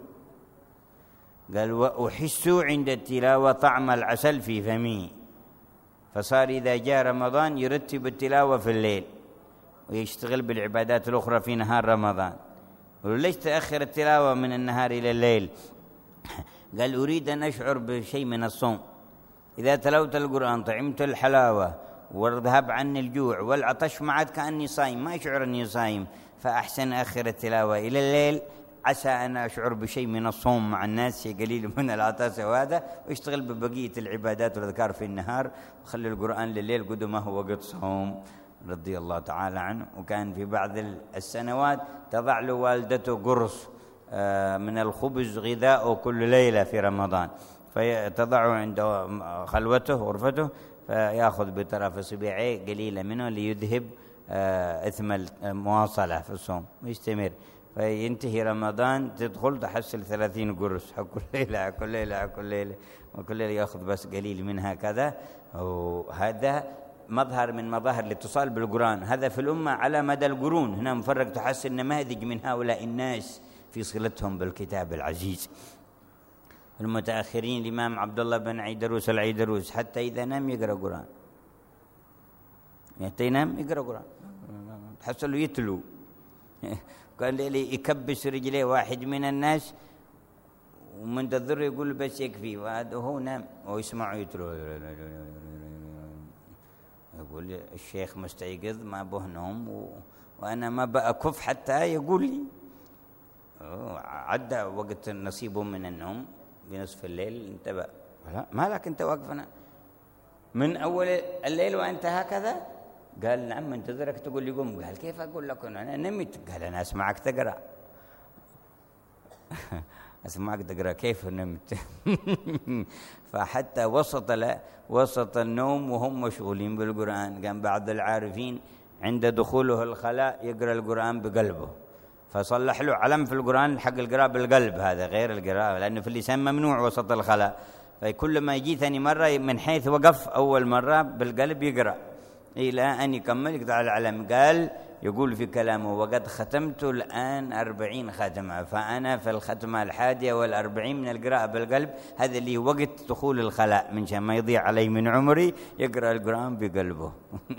قال: وأحس عند التلاوة طعم العسل في فمي. فصار إذا جاء رمضان يرتب التلاوة في الليل ويشتغل بالعبادات الأخرى في نهار رمضان. وليش تأخر التلاوة من النهار إلى الليل؟ قال: أريد أن أشعر بشيء من الصوم. إذا تلوت القرآن طعمت الحلاوة وذهب عني الجوع والعطش، ما عاد كأني صايم، ما أشعر أني صايم، فأحسن أخر التلاوة إلى الليل عسى أن أشعر بشيء من الصوم مع الناس، شيء قليل من العطاس وهذا، واشتغل ببقية العبادات والأذكار في النهار، وخلي القرآن لليل قد ما هو وقت صوم رضي الله تعالى عنه. وكان في بعض السنوات تضع له والدته قرص من الخبز غذاءه كل ليلة في رمضان، فتضعه عند خلوته غرفته، فيأخذ بطرف صباعيه قليلة منه ليذهب إثم المواصلة في الصوم ويستمر. فينتهي رمضان تدخل تحصل 30 قرص كل ليلة كل ليلة كل ليلة، وكل ليلة يأخذ بس قليل منها كذا. وهذا مظهر من مظاهر الاتصال بالقرآن، هذا في الأمة على مدى القرون. هنا مفرق تحصل نماذج من هؤلاء الناس في صلتهم بالكتاب العزيز. المتأخرين الإمام عبد الله بن عيدروس العيدروس حتى إذا نام يقرأ قرآن، حتى ينام يقرأ قرآن، تحصل له يتلو. كان لي يكبس رجليه واحد من الناس ومن تضر يقول بس يكفي، وهذا هو نام ويسمعه يتلو. يقول الشيخ مستيقظ ما به نوم وأنا ما بأكف حتى يقول لي. عدى وقت نصيبه من النوم بنصف الليل انتبه، ما لك أنت واقفنا من أول الليل وأنت هكذا؟ قال: نعم منتظرك تقول لي قم. قال: كيف أقول لك أنا نمت؟ قال: أنا أسمعك تقرأ. أسمعك تقرأ كيف نمت؟ فحتى وسط النوم وهم مشغولين بالقرآن. كان بعض العارفين عند دخوله الخلاء يقرأ القرآن بقلبه، فصلح له علم في القرآن حق القراءة بالقلب، هذا غير القراءة لأنه في اللسان ممنوع وسط الخلاء. فكل ما يجي ثاني مرة من حيث وقف أول مرة بالقلب يقرأ إلى أن يكمل يقطع العلم. قال يقول في كلامه: وقد ختمت الآن 40 ختمة، فأنا في الختمة 41 من القراءة بالقلب. هذا اللي وقت دخول الخلاء من شان ما يضيع علي من عمري يقرأ القرآن بقلبه.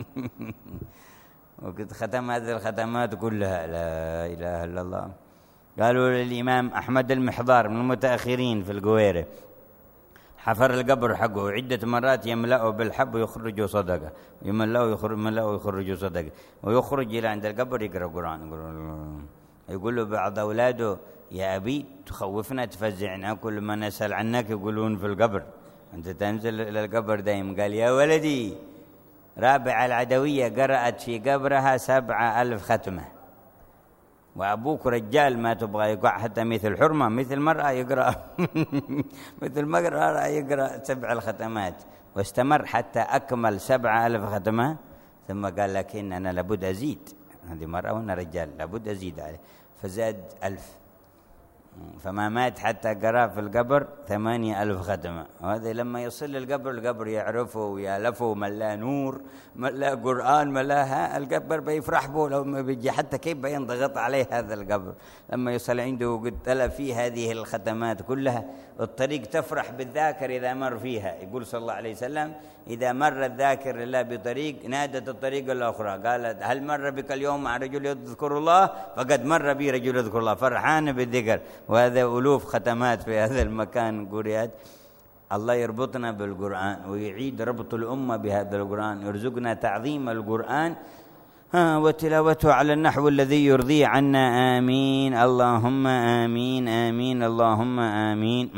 وقد ختم هذه الختمات كلها لا إله إلا الله. قالوا للإمام أحمد المحضار من المتأخرين في القويرة حفر القبر حقه عدة مرات يملأه بالحب ويخرجه صدقة، يملأه ويخرجه صدقة، ويخرج إلى عند القبر يقرأ القرآن. يقول له بعض أولاده: يا أبي تخوفنا تفزعنا، كل ما نسأل عنك يقولون في القبر، أنت تنزل إلى القبر دائم. قال: يا ولدي، رابعة العدوية قرأت في قبرها 7000 ختمة، وأبوك رجال ما تبغى يقع حتى مثل حرمة مثل مرأة يقرأ مثل مرأة يقرأ 7 ختمات، واستمر حتى أكمل 7000 ختمة. ثم قال: لكن أنا لابد أزيد، هذه مرأة وأنا رجال لابد أزيد عليه، فزاد 1000. فما مات حتى قرأ في القبر 8000 ختمة. وهذا لما يصل القبر يعرفه ويالفه، ملا نور، ملا قرآن، ملاها القبر بيفرح به. لو ما بيجي حتى كيف بينضغط عليه هذا القبر لما يصل عنده وقد تلا فيه هذه الختمات كلها. الطريق تفرح بالذاكر إذا مر فيها. يقول صلى الله عليه وسلم: إذا مر الذاكر لله بطريق نادت الطريق الأخرى، قالت: هل مر بك اليوم مع رجل يذكر الله؟ فقد مر بي رجل يذكر الله، فرحان بالذكر. وهذا ألوف ختمات في هذا المكان قرئت. الله يربطنا بالقرآن ويعيد ربط الأمة بهذا القرآن، يرزقنا تعظيم القرآن وتلاوته على النحو الذي يرضي عنا. آمين اللهم آمين آمين اللهم آمين.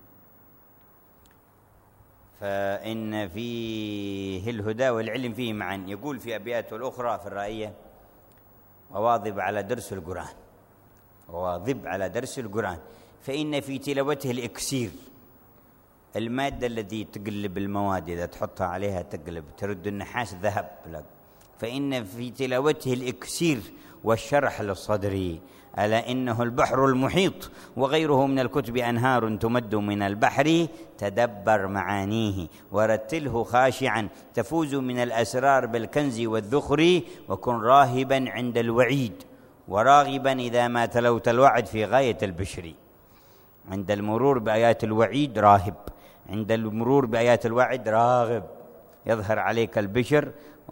فإن فيه الهدى والعلم فيه معا. يقول في أبياته الأخرى في الرائية: وواظب على درس القرآن، وواظب على درس القرآن، فإن في تلاوته الإكسير، المادة التي تقلب المواد إذا تحطها عليها تقلب، ترد النحاس ذهب لك. فإن في تلاوته الإكسير والشرح للصدر، ألا إنه البحر المحيط وغيره من الكتب أنهار تمد من البحر، تدبر معانيه ورتله خاشعا، تفوز من الأسرار بالكنز والذخر، وكن راهبا عند الوعيد وراغبا إذا ما تلوت الوعد في غاية البشر. عند المرور بآيات الوعيد راهب، عند المرور بآيات الوعد راغب، يظهر عليك البشر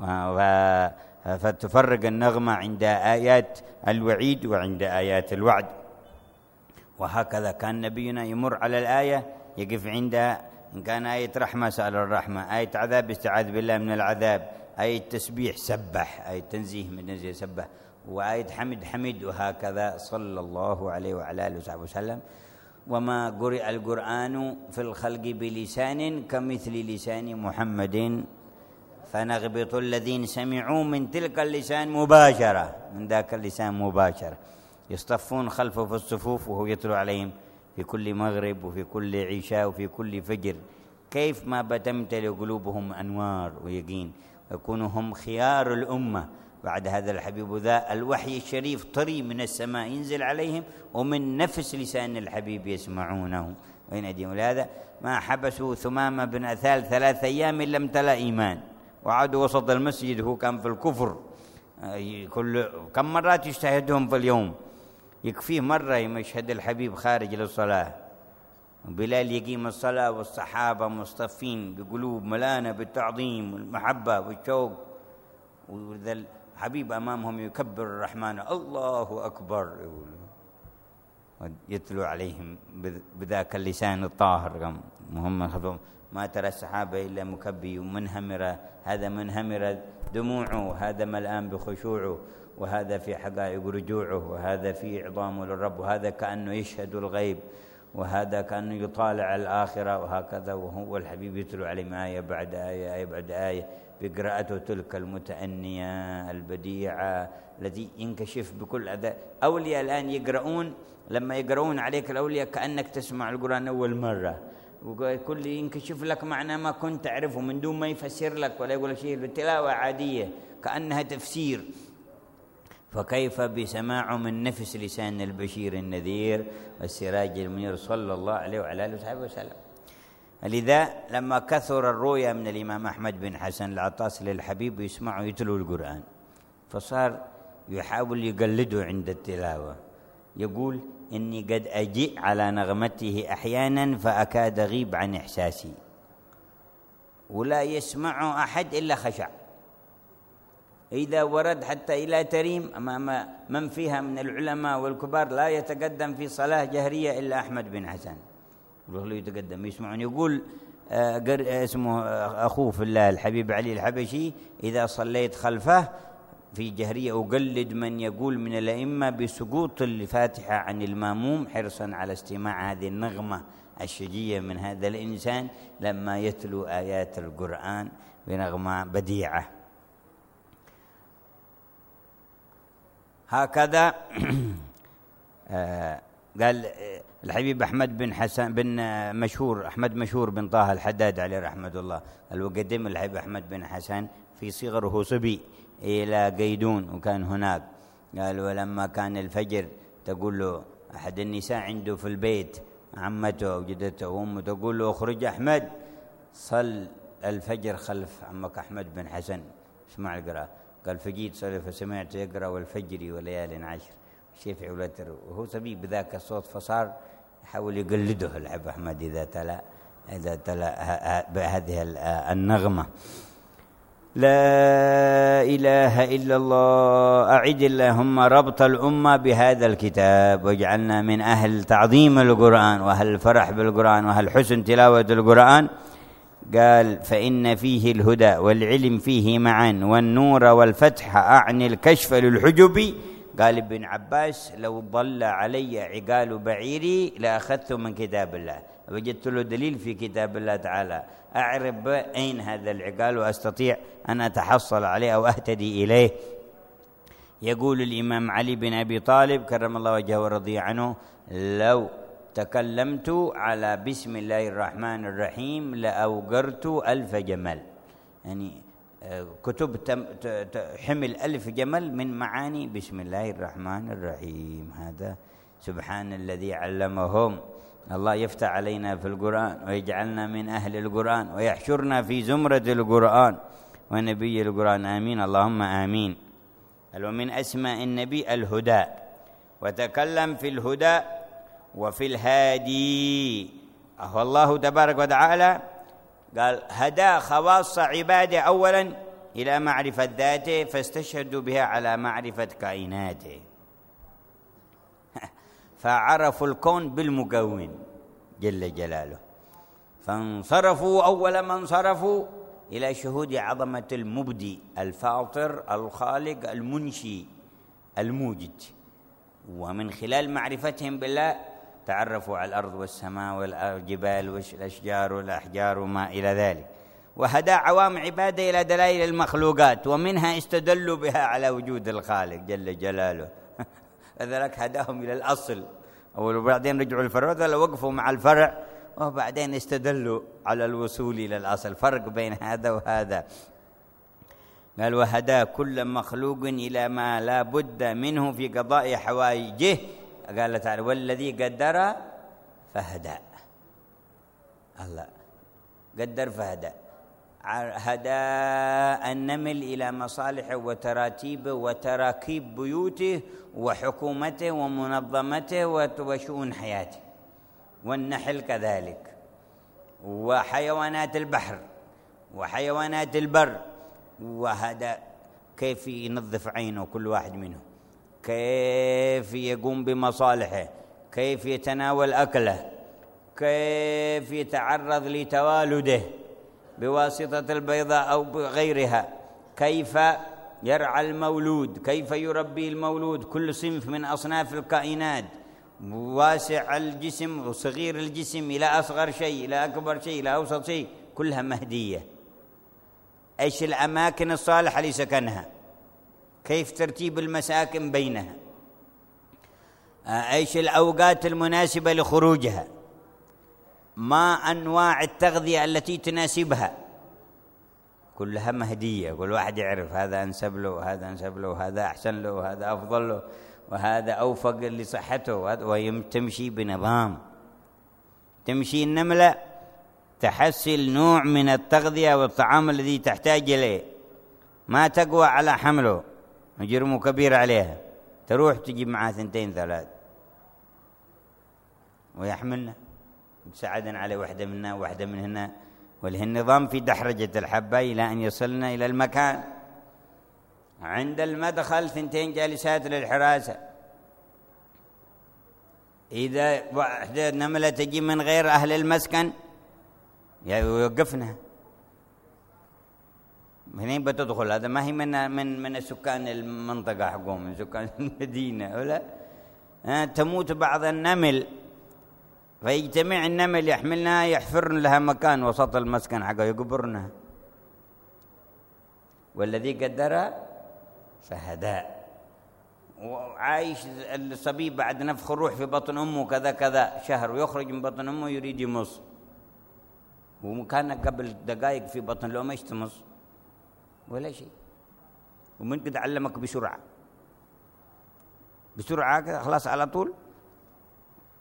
فتفرق النغمة عند آيات الوعيد وعند آيات الوعد. وهكذا كان نبينا يمر على الآية يقف عندها، إن كان آية رحمة سأل الرحمة، آية عذاب استعاذ بالله من العذاب، آية تسبيح سبح، آية تنزيه من نزيه سبح، وآية حمد، وهكذا صلى الله عليه وعلى آله وصحبه وسلم. وما قرئ القرآن في الخلق بلسان كمثل لسان محمد، فنغبط الذين سمعوا من تلك اللسان مباشرة، من ذاك اللسان مباشرة، يصطفون خلفه في الصفوف وهو يتلو عليهم في كل مغرب وفي كل عشاء وفي كل فجر، كيف ما بتمتلئ قلوبهم أنوار ويقين، ويكونوا هم خيار الأمة بعد هذا الحبيب ذا. الوحي الشريف طري من السماء ينزل عليهم، ومن نفس لسان الحبيب يسمعونه ويناديهم. لهذا ما حبسوا ثمامة بن أثال 3 أيام لم تلا إيمان، وعادوا وسط المسجد، هو كان في الكفر، كم مرات يشتهدهم في اليوم، يكفيه مرة يشهد الحبيب خارج للصلاة، وبلال يقيم الصلاة والصحابة مصطفين بقلوب ملانة بالتعظيم والمحبة والشوق، وذا الحبيب أمامهم يكبر الرحمن الله أكبر، يتلو عليهم بذاك اللسان الطاهر. مهم خذهم، ما ترى السحابة إلا مكبي ومنهمرة، هذا منهمرة دموعه، هذا ملآن بخشوعه، وهذا في حقائق رجوعه، وهذا في عظامه للرب، وهذا كأنه يشهد الغيب، وهذا كأنه يطالع الآخرة، وهكذا. وهو الحبيب يتلو عليهم آية بعد آية، آية بعد آية، بقراءته تلك المتأنية البديعة التي ينكشف بكل أداء. أولياء الآن يقرؤون، لما يقرؤون عليك الأولياء كأنك تسمع القرآن أول مرة، وكل ينكشف لك معنى ما كنت تعرفه من دون ما يفسر لك ولا يقول شيء، بالتلاوة عادية كأنها تفسير. فكيف بسماع من نفس لسان البشير النذير والسراج المنير صلى الله عليه وعلى آله وصحبه وسلم. لذا لما كثر الرؤيا من الإمام أحمد بن حسن العطاس للحبيب يسمعه يتلو القرآن، فصار يحاول يقلده عند التلاوة، يقول: إني قد أجيء على نغمته أحيانا فأكاد أغيب عن إحساسي، ولا يسمع أحد إلا خشع. إذا ورد حتى إلى تريم أمام من فيها من العلماء والكبار لا يتقدم في صلاة جهرية إلا أحمد بن حسن، يقول له يتقدم يسمعون. يقول اسمه أخوه في الله الحبيب علي الحبشي: إذا صليت خلفه في جهرية أقلد من يقول من الأئمة بسقوط الفاتحة عن الماموم، حرصا على استماع هذه النغمة الشجية من هذا الإنسان لما يتلو آيات القرآن بنغمة بديعة. هكذا قال الحبيب أحمد بن حسن بن مشهور، أحمد مشهور بن طه الحداد عليه رحمة الله، وقدم الحبيب أحمد بن حسن في صغره صبي إلى قيدون وكان هناك. قال: ولما كان الفجر تقول له أحد النساء عنده في البيت عمته أو جدته وأمه تقول له اخرج أحمد صل الفجر خلف عمك أحمد بن حسن، اسمع القراءة. قال فجيت صلي فسمعت يقرأ والفجر وليال عشر شفع ولتر، وهو صبي بذاك الصوت، فصار يحاول يقلده العب أحمد إذا تلا بهذه النغمة. لا إله إلا الله. أعد اللهم ربط الأمة بهذا الكتاب، واجعلنا من أهل تعظيم القرآن وأهل الفرح بالقرآن وأهل حسن تلاوة القرآن. قال فإن فيه الهدى والعلم فيه معا والنور والفتح أعني الكشف للحجب. قال ابن عباس لو ضل علي عقال بعيري لأخذته من كتاب الله، وجدت له دليل في كتاب الله تعالى أعرف أين هذا العقال وأستطيع أن أتحصل عليه أو أهتدي إليه. يقول الإمام علي بن أبي طالب كرم الله وجهه ورضي عنه لو تكلمت على بسم الله الرحمن الرحيم لأوقرت 1000 جمل، يعني كتب حمل 1000 جمل من معاني بسم الله الرحمن الرحيم. هذا سبحان الذي علمهم. الله يفتح علينا في القرآن ويجعلنا من أهل القرآن ويحشرنا في زمرة القرآن ونبي القرآن. آمين اللهم آمين. ومن أسماء النبي الهدى، وتكلم في الهدى وفي الهادي. الله تبارك وتعالى قال هدى خواص عباده أولا إلى معرفة ذاته، فاستشهدوا بها على معرفة كائناته، فعرفوا الكون بالمكون جل جلاله، فانصرفوا أول ما انصرفوا إلى شهود عظمة المبدي الفاطر الخالق المنشي الموجد. ومن خلال معرفتهم بالله تعرفوا على الأرض والسماء والجبال والأشجار والأحجار وما إلى ذلك. وهدى عوام عباده إلى دلائل المخلوقات، ومنها استدلوا بها على وجود الخالق جل جلاله. لذلك هداهم إلى الأصل أول، وبعدين رجعوا الفرع، ولا وقفوا مع الفرع وبعدين استدلوا على الوصول إلى الأصل. فرق بين هذا وهذا. قال وهدى كل مخلوق إلى ما لا بد منه في قضاء حوائجه. قال تعالى والذي قدر فهدى. الله قدر فهدى. هدى النمل إلى مصالحه وتراتيبه وتراكيب بيوته وحكومته ومنظمته وشؤون حياته، والنحل كذلك، وحيوانات البحر وحيوانات البر. وهذا كيف ينظف عينه كل واحد منهم، كيف يقوم بمصالحه، كيف يتناول أكله، كيف يتعرض لتوالده بواسطة البيضة أو بغيرها، كيف يرعى المولود، كيف يربي المولود. كل صنف من أصناف الكائنات، واسع الجسم وصغير الجسم إلى أصغر شيء إلى أكبر شيء إلى أوسط شيء، كلها مهدية. إيش الأماكن الصالحة لسكنها، كيف ترتيب المساكن بينها، إيش الأوقات المناسبة لخروجها، ما أنواع التغذية التي تناسبها، كلها مهدية. كل واحد يعرف هذا أنسب له وهذا أنسب له وهذا أحسن له وهذا أفضل له وهذا أوفق لصحته، وتمشي بنظام. تمشي النملة تحصل نوع من التغذية والطعام الذي تحتاج إليه، ما تقوى على حمله، جرمه كبير عليها، تروح تجيب معها 2 3 ويحملنا مساعدا على واحدة منا وواحدة من هنا. والنظام في دحرجة الحبة إلى أن يصلنا إلى المكان. عند المدخل 2 جالسات للحراسة. إذا واحدة نملة تجي من غير أهل المسكن يوقفنا. منين بتدخل؟ هذا ما هي من سكان المنطقة حقهم، من سكان المدينة ولا تموت بعض النمل، فيجتمع النمل يحملنها يحفرن لها مكان وسط المسكن حقه يقبرنها. والذي قدر فهدى. وعايش الصبي بعد نفخ الروح في بطن أمه كذا كذا شهر، ويخرج من بطن أمه يريد يمص، وكان قبل دقائق في بطن الأم ايش تمص ولا شيء. ومن قد علمك بسرعة كذا خلاص على طول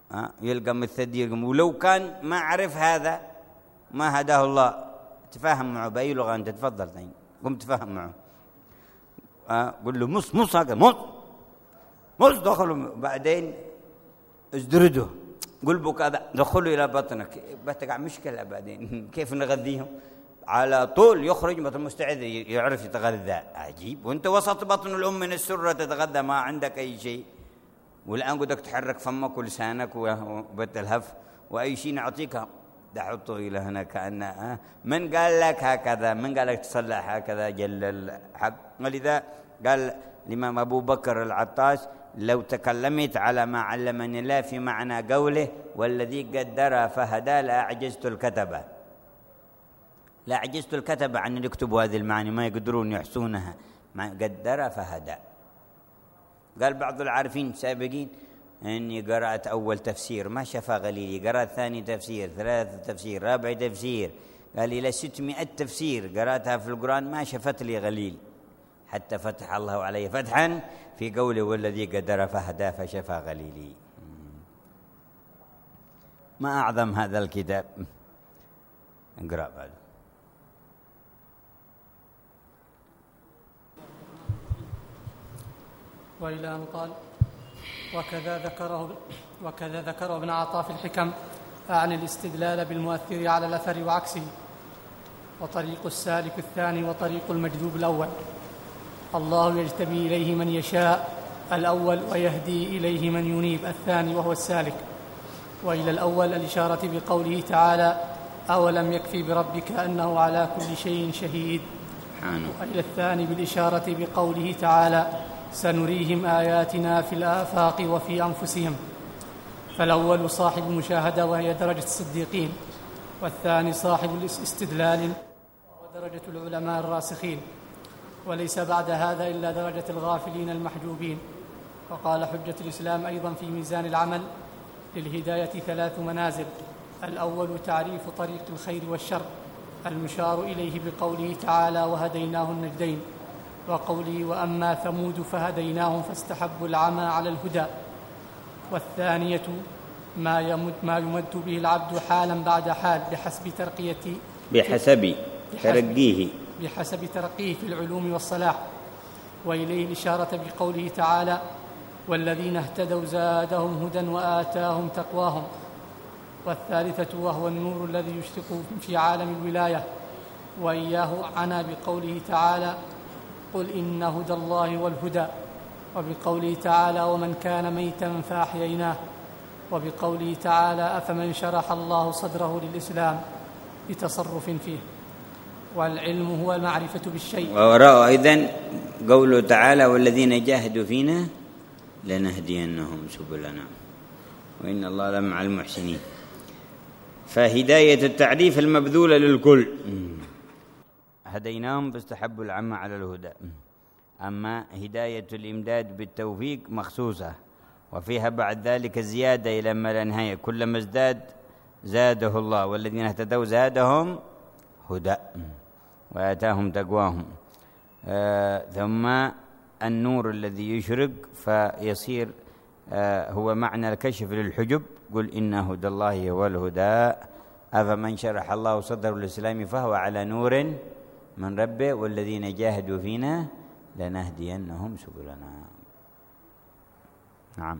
يلقى مثدي، ولو كان ما عرف هذا ما هداه الله، تفاهم معه بأي لغة أنت، تفضل قم تفاهم معه، قل له مص هكذا، مص دخلوا، بعدين ازدرده قلبك هذا دخلوا إلى بطنك، بتقع مشكلة بعدين كيف نغذيهم؟ على طول يخرج مثل مستعد يعرف يتغذى. عجيب، وانت وسط بطن الأم من السرة تتغذى، ما عندك أي شيء، والآن بدك تحرك فمك ولسانك وبتلهف وأي شيء نعطيك تحطه إلى هنا كأنه من قال لك هكذا؟ من قال لك تصلح هكذا جل الحق؟ ولذا قال الإمام أبو بكر العطاش: لو تكلمت على ما علمني الله في معنى قوله والذي قدر فهدى لأعجزت الكتبة، لا عجزت الكتبة عن أن يكتبوا هذه المعاني، ما يقدرون يحصونها. قدر فهدى. قال بعض العارفين السابقين: إني قرأت أول تفسير ما شفى غليلي، قرأت ثاني تفسير، ثلاث تفسير، رابع تفسير، قال إلى 600 تفسير قرأتها في القرآن ما شفت لي غليل، حتى فتح الله علي فتحا في قوله والذي قدر فهدى فشفى غليلي. ما أعظم هذا الكتاب. اقرأ بعد. وإلى أن قال: وكذا ذكره ابن عطاء في الحكم عن الاستدلال بالمؤثر على الأثر وعكسه. وطريق السالك الثاني وطريق المجذوب الأول. الله يجتبي إليه من يشاء الأول، ويهدي إليه من ينيب الثاني وهو السالك. وإلى الأول الإشارة بقوله تعالى: أولم يكفي بربك أنه على كل شيء شهيد. وإلى الثاني بالإشارة بقوله تعالى: سنريهم آياتنا في الآفاق وفي أنفسهم. فالأول صاحب المشاهدة وهي درجة الصديقين، والثاني صاحب الاستدلال ودرجة العلماء الراسخين، وليس بعد هذا إلا درجة الغافلين المحجوبين. وقال حجة الإسلام أيضا في ميزان العمل: للهداية 3 منازل. الأول تعريف طريق الخير والشر المشار إليه بقوله تعالى: وهديناه النجدين، وقوله: وأما ثمود فهديناهم فاستحبوا العمى على الهدى. والثانية ما يمد به العبد حالا بعد حال بحسب ترقيه في العلوم والصلاح. وإليه الإشارة بقوله تعالى: والذين اهتدوا زادهم هدى وآتاهم تقواهم. والثالثة وهو النور الذي يشرق في عالم الولاية، وإياه عنا بقوله تعالى: قل إن هدى الله والهدى. وبقوله تعالى: ومن كان ميتا فأحييناه. وبقوله تعالى: أفمن شرح الله صدره للإسلام بتصرف فيه. والعلم هو المعرفة بالشيء. ووراء أيضا قوله تعالى: والذين جاهدوا فينا لنهدينهم سبلنا وإن الله لمع المحسنين. فهداية التعريف المبذولة للكل، هديناهم فاستحبوا العمى على الهدى. أما هداية الإمداد بالتوفيق مخصوصة، وفيها بعد ذلك زيادة إلى ما لا نهاية، كلما ازداد زاده الله، والذين اهتدوا زادهم هدى وآتاهم تقواهم. ثم النور الذي يشرق فيصير هو معنى الكشف للحجب. قل إن هدى الله هو الهدى أفمن شرح الله صدره للإسلام فهو على نور من ربه والذين جاهدوا فينا لنهدينهم سبلنا. نعم.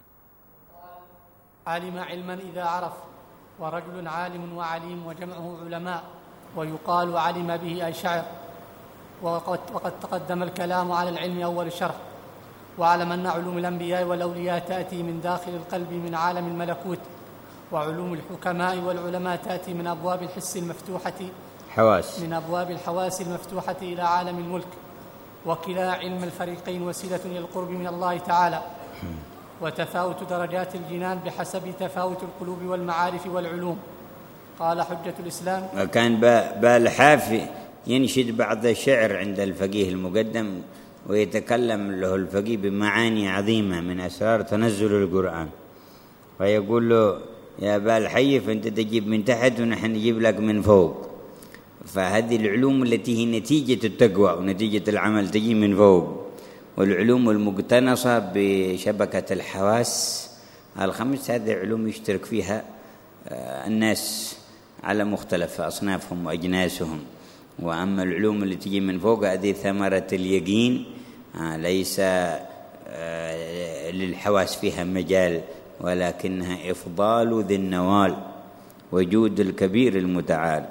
علم علما إذا عرف، ورجل عالم وعليم وجمعه علماء، ويقال علم به أي شعر. وقد تقدم الكلام على العلم أول الشرح. واعلم أن علوم الأنبياء والأولياء تأتي من داخل القلب من عالم الملكوت، وعلوم الحكماء والعلماء تأتي من أبواب الحس المفتوحة من أبواب الحواس المفتوحة إلى عالم الملك. وكلا علم الفريقين وسيلة إلى القرب من الله تعالى. وتفاوت درجات الجنان بحسب تفاوت القلوب والمعارف والعلوم. قال حجة الإسلام: وكان بالحافي ينشد بعض الشعر عند الفقيه المقدم، ويتكلم له الفقيه بمعاني عظيمة من أسرار تنزل القرآن، ويقول له: يا بالحي فأنت تجيب من تحت ونحن نجيب لك من فوق. فهذه العلوم التي هي نتيجة التقوى ونتيجة العمل تجي من فوق، والعلوم المقتنصة بشبكة الحواس الخمس هذه علوم يشترك فيها الناس على مختلف أصنافهم وأجناسهم. وأما العلوم اللي تجي من فوق هذه ثمرة اليقين، ليس للحواس فيها مجال، ولكنها إفضال ذي النوال وجود الكبير المتعال.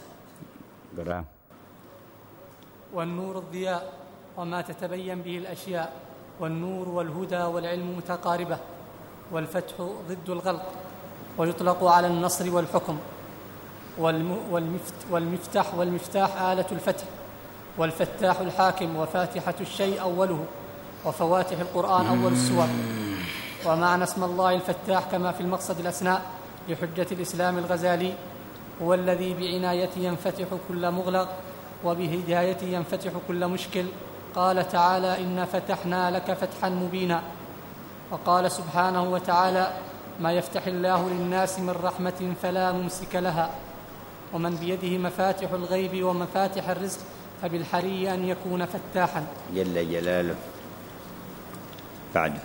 والنور الضياء وما تتبين به الأشياء، والنور والهدى والعلم متقاربة، والفتح ضد الغلق، ويطلق على النصر والحكم. والمفتاح آلة الفتح، والفتاح الحاكم، وفاتحة الشيء أوله، وفواتح القرآن أول السور. ومعنى اسم الله الفتاح كما في المقصد الأسناء لحجة الإسلام الغزالي هو الذي بعنايته ينفتح كل مغلق، وبهدايته ينفتح كل مشكل. قال تعالى: إنا فتحنا لك فتحا مبينا. وقال سبحانه وتعالى: ما يفتح الله للناس من رحمة فلا ممسك لها، ومن بيده مفاتح الغيب ومفاتح الرزق فبالحري أن يكون فتاحا جل جلاله. بعده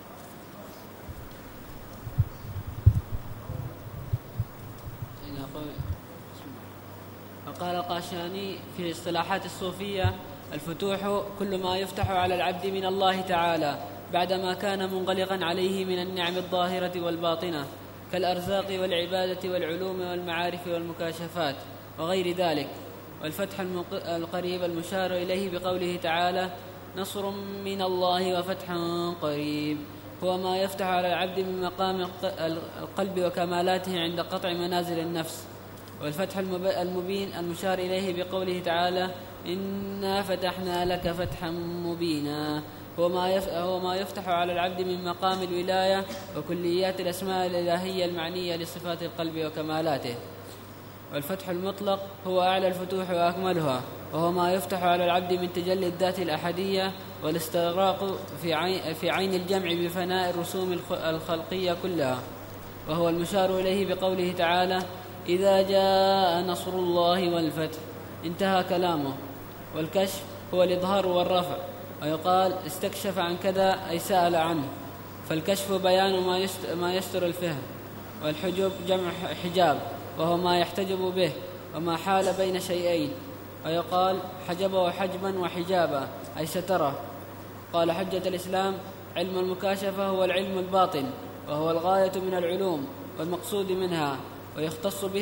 وقال القاشاني في الاصطلاحات الصوفية: الفتوح كل ما يفتح على العبد من الله تعالى بعدما كان منغلقا عليه من النعم الظاهرة والباطنة كالأرزاق والعبادة والعلوم والمعارف والمكاشفات وغير ذلك. والفتح القريب المشار إليه بقوله تعالى: نصر من الله وفتح قريب، هو ما يفتح على العبد من مقام القلب وكمالاته عند قطع منازل النفس. والفتح المبين المشار إليه بقوله تعالى: إنا فتحنا لك فتحا مبينا، هو ما يفتح على العبد من مقام الولاية وكليات الأسماء الإلهية المعنية لصفات القلب وكمالاته. والفتح المطلق هو أعلى الفتوح وأكملها، وهو ما يفتح على العبد من تجلي الذات الأحدية والاستغراق في عين الجمع بفناء الرسوم الخلقية كلها، وهو المشار إليه بقوله تعالى: إذا جاء نصر الله والفتح. انتهى كلامه. والكشف هو الإظهار والرفع، ويقال استكشف عن كذا أي سأل عنه. فالكشف بيان ما يستر الفهم. والحجب جمع حجاب، وهو ما يحتجب به وما حال بين شيئين، ويقال حجبه حجبا وحجابا أي ستره. قال حجة الإسلام: علم المكاشفة هو العلم الباطن، وهو الغاية من العلوم والمقصود منها، ويختص به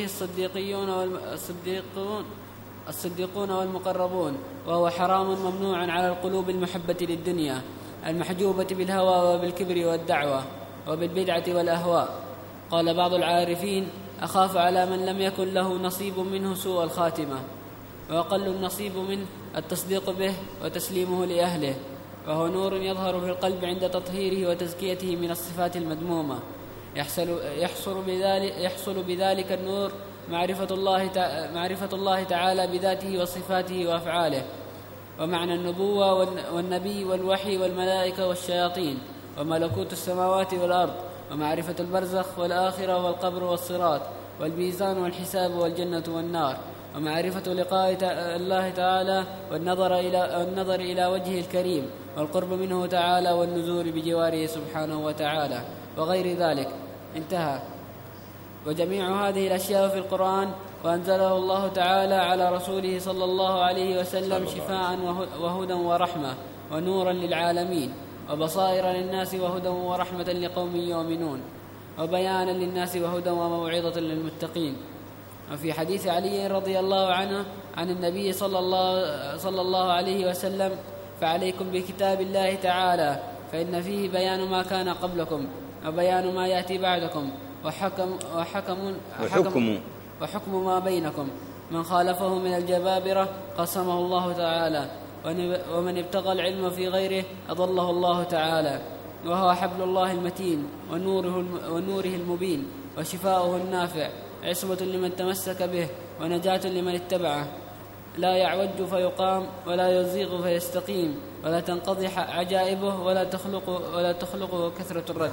الصديقون والمقربون، وهو حرام ممنوع على القلوب المحبة للدنيا المحجوبة بالهوى وبالكبر والدعوة وبالبدعة والأهواء. قال بعض العارفين: أخاف على من لم يكن له نصيب منه سوء الخاتمة، وأقل النصيب منه التصديق به وتسليمه لأهله، وهو نور يظهر في القلب عند تطهيره وتزكيته من الصفات المذمومة. يحصل بذلك النور معرفة الله تعالى بذاته وصفاته وأفعاله، ومعنى النبوة والنبي والوحي والملائكة والشياطين وملكوت السماوات والأرض، ومعرفة البرزخ والآخرة والقبر والصراط والميزان والحساب والجنة والنار، ومعرفة لقاء الله تعالى والنظر إلى وجهه الكريم والقرب منه تعالى والنزول بجواره سبحانه وتعالى وغير ذلك. انتهى. وجميع هذه الأشياء في القرآن، وأنزله الله تعالى على رسوله صلى الله عليه وسلم شفاء وهدى ورحمة ونورا للعالمين، وبصائر للناس وهدى ورحمة لقوم يؤمنون، وبيانا للناس وهدى وموعظة للمتقين. وفي حديث علي رضي الله عنه عن النبي صلى الله عليه وسلم: فعليكم بكتاب الله تعالى، فإن فيه بيان ما كان قبلكم وبيان ما يأتي بعدكم وحكم ما بينكم. من خالفه من الجبابرة قسمه الله تعالى، ومن ابتغى العلم في غيره أضله الله تعالى. وهو حبل الله المتين ونوره المبين وشفاؤه النافع، عصمة لمن تمسك به ونجاة لمن اتبعه. لا يعوج فيقام ولا يزيغ فيستقيم، ولا تنقضي عجائبه ولا تخلق كثرة الرد.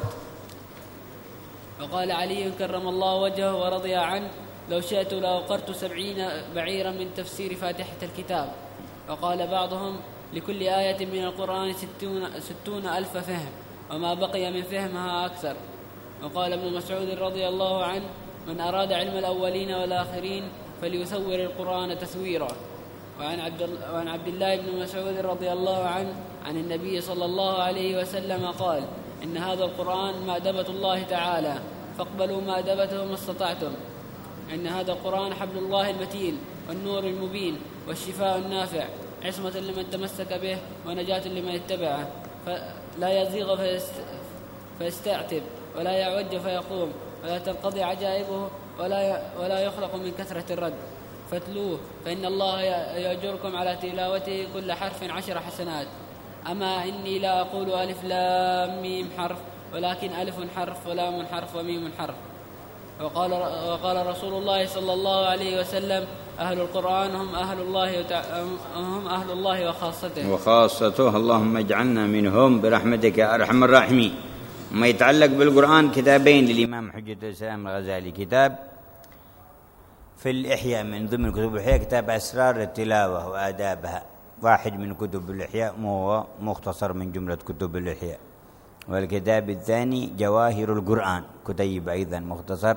وقال علي كرم الله وجهه ورضي عنه: لو شئت لأوقرت 70 بعيرا من تفسير فاتحة الكتاب. وقال بعضهم: لكل آية من القرآن 60,000 فهم، وما بقي من فهمها أكثر. وقال ابن مسعود رضي الله عنه: من أراد علم الأولين والآخرين فليسور القرآن تسويرا. وعن عبد الله بن مسعود رضي الله عنه عن النبي صلى الله عليه وسلم قال: إن هذا القرآن مأدبة الله تعالى، فاقبلوا مأدبته ما استطعتم. إن هذا القرآن حبل الله المتين والنور المبين والشفاء النافع، عصمة لمن تمسك به ونجاة لمن اتبعه، فلا يزيغ فيستعتب، ولا يعوج فيقوم، ولا تنقضي عجائبه، ولا يخلق من كثرة الرد. فاتلوه فإن الله يأجركم على تلاوته كل حرف 10 حسنات. أما إني لا أقول ألف لام ميم حرف، ولكن ألف حرف ولام حرف وميم حرف. وقال رسول الله صلى الله عليه وسلم: أهل القرآن هم أهل الله وخاصته. اللهم اجعلنا منهم برحمتك يا أرحم الراحمين. ما يتعلق بالقرآن كتابين للإمام حجة الإسلام الغزالي: كتاب في الإحياء من ضمن كتب الإحياء كتاب أسرار التلاوة وآدابها، واحد من كتب الإحياء وهو مختصر من جملة كتب الإحياء. والكتاب الثاني جواهر القرآن، كتيب أيضا مختصر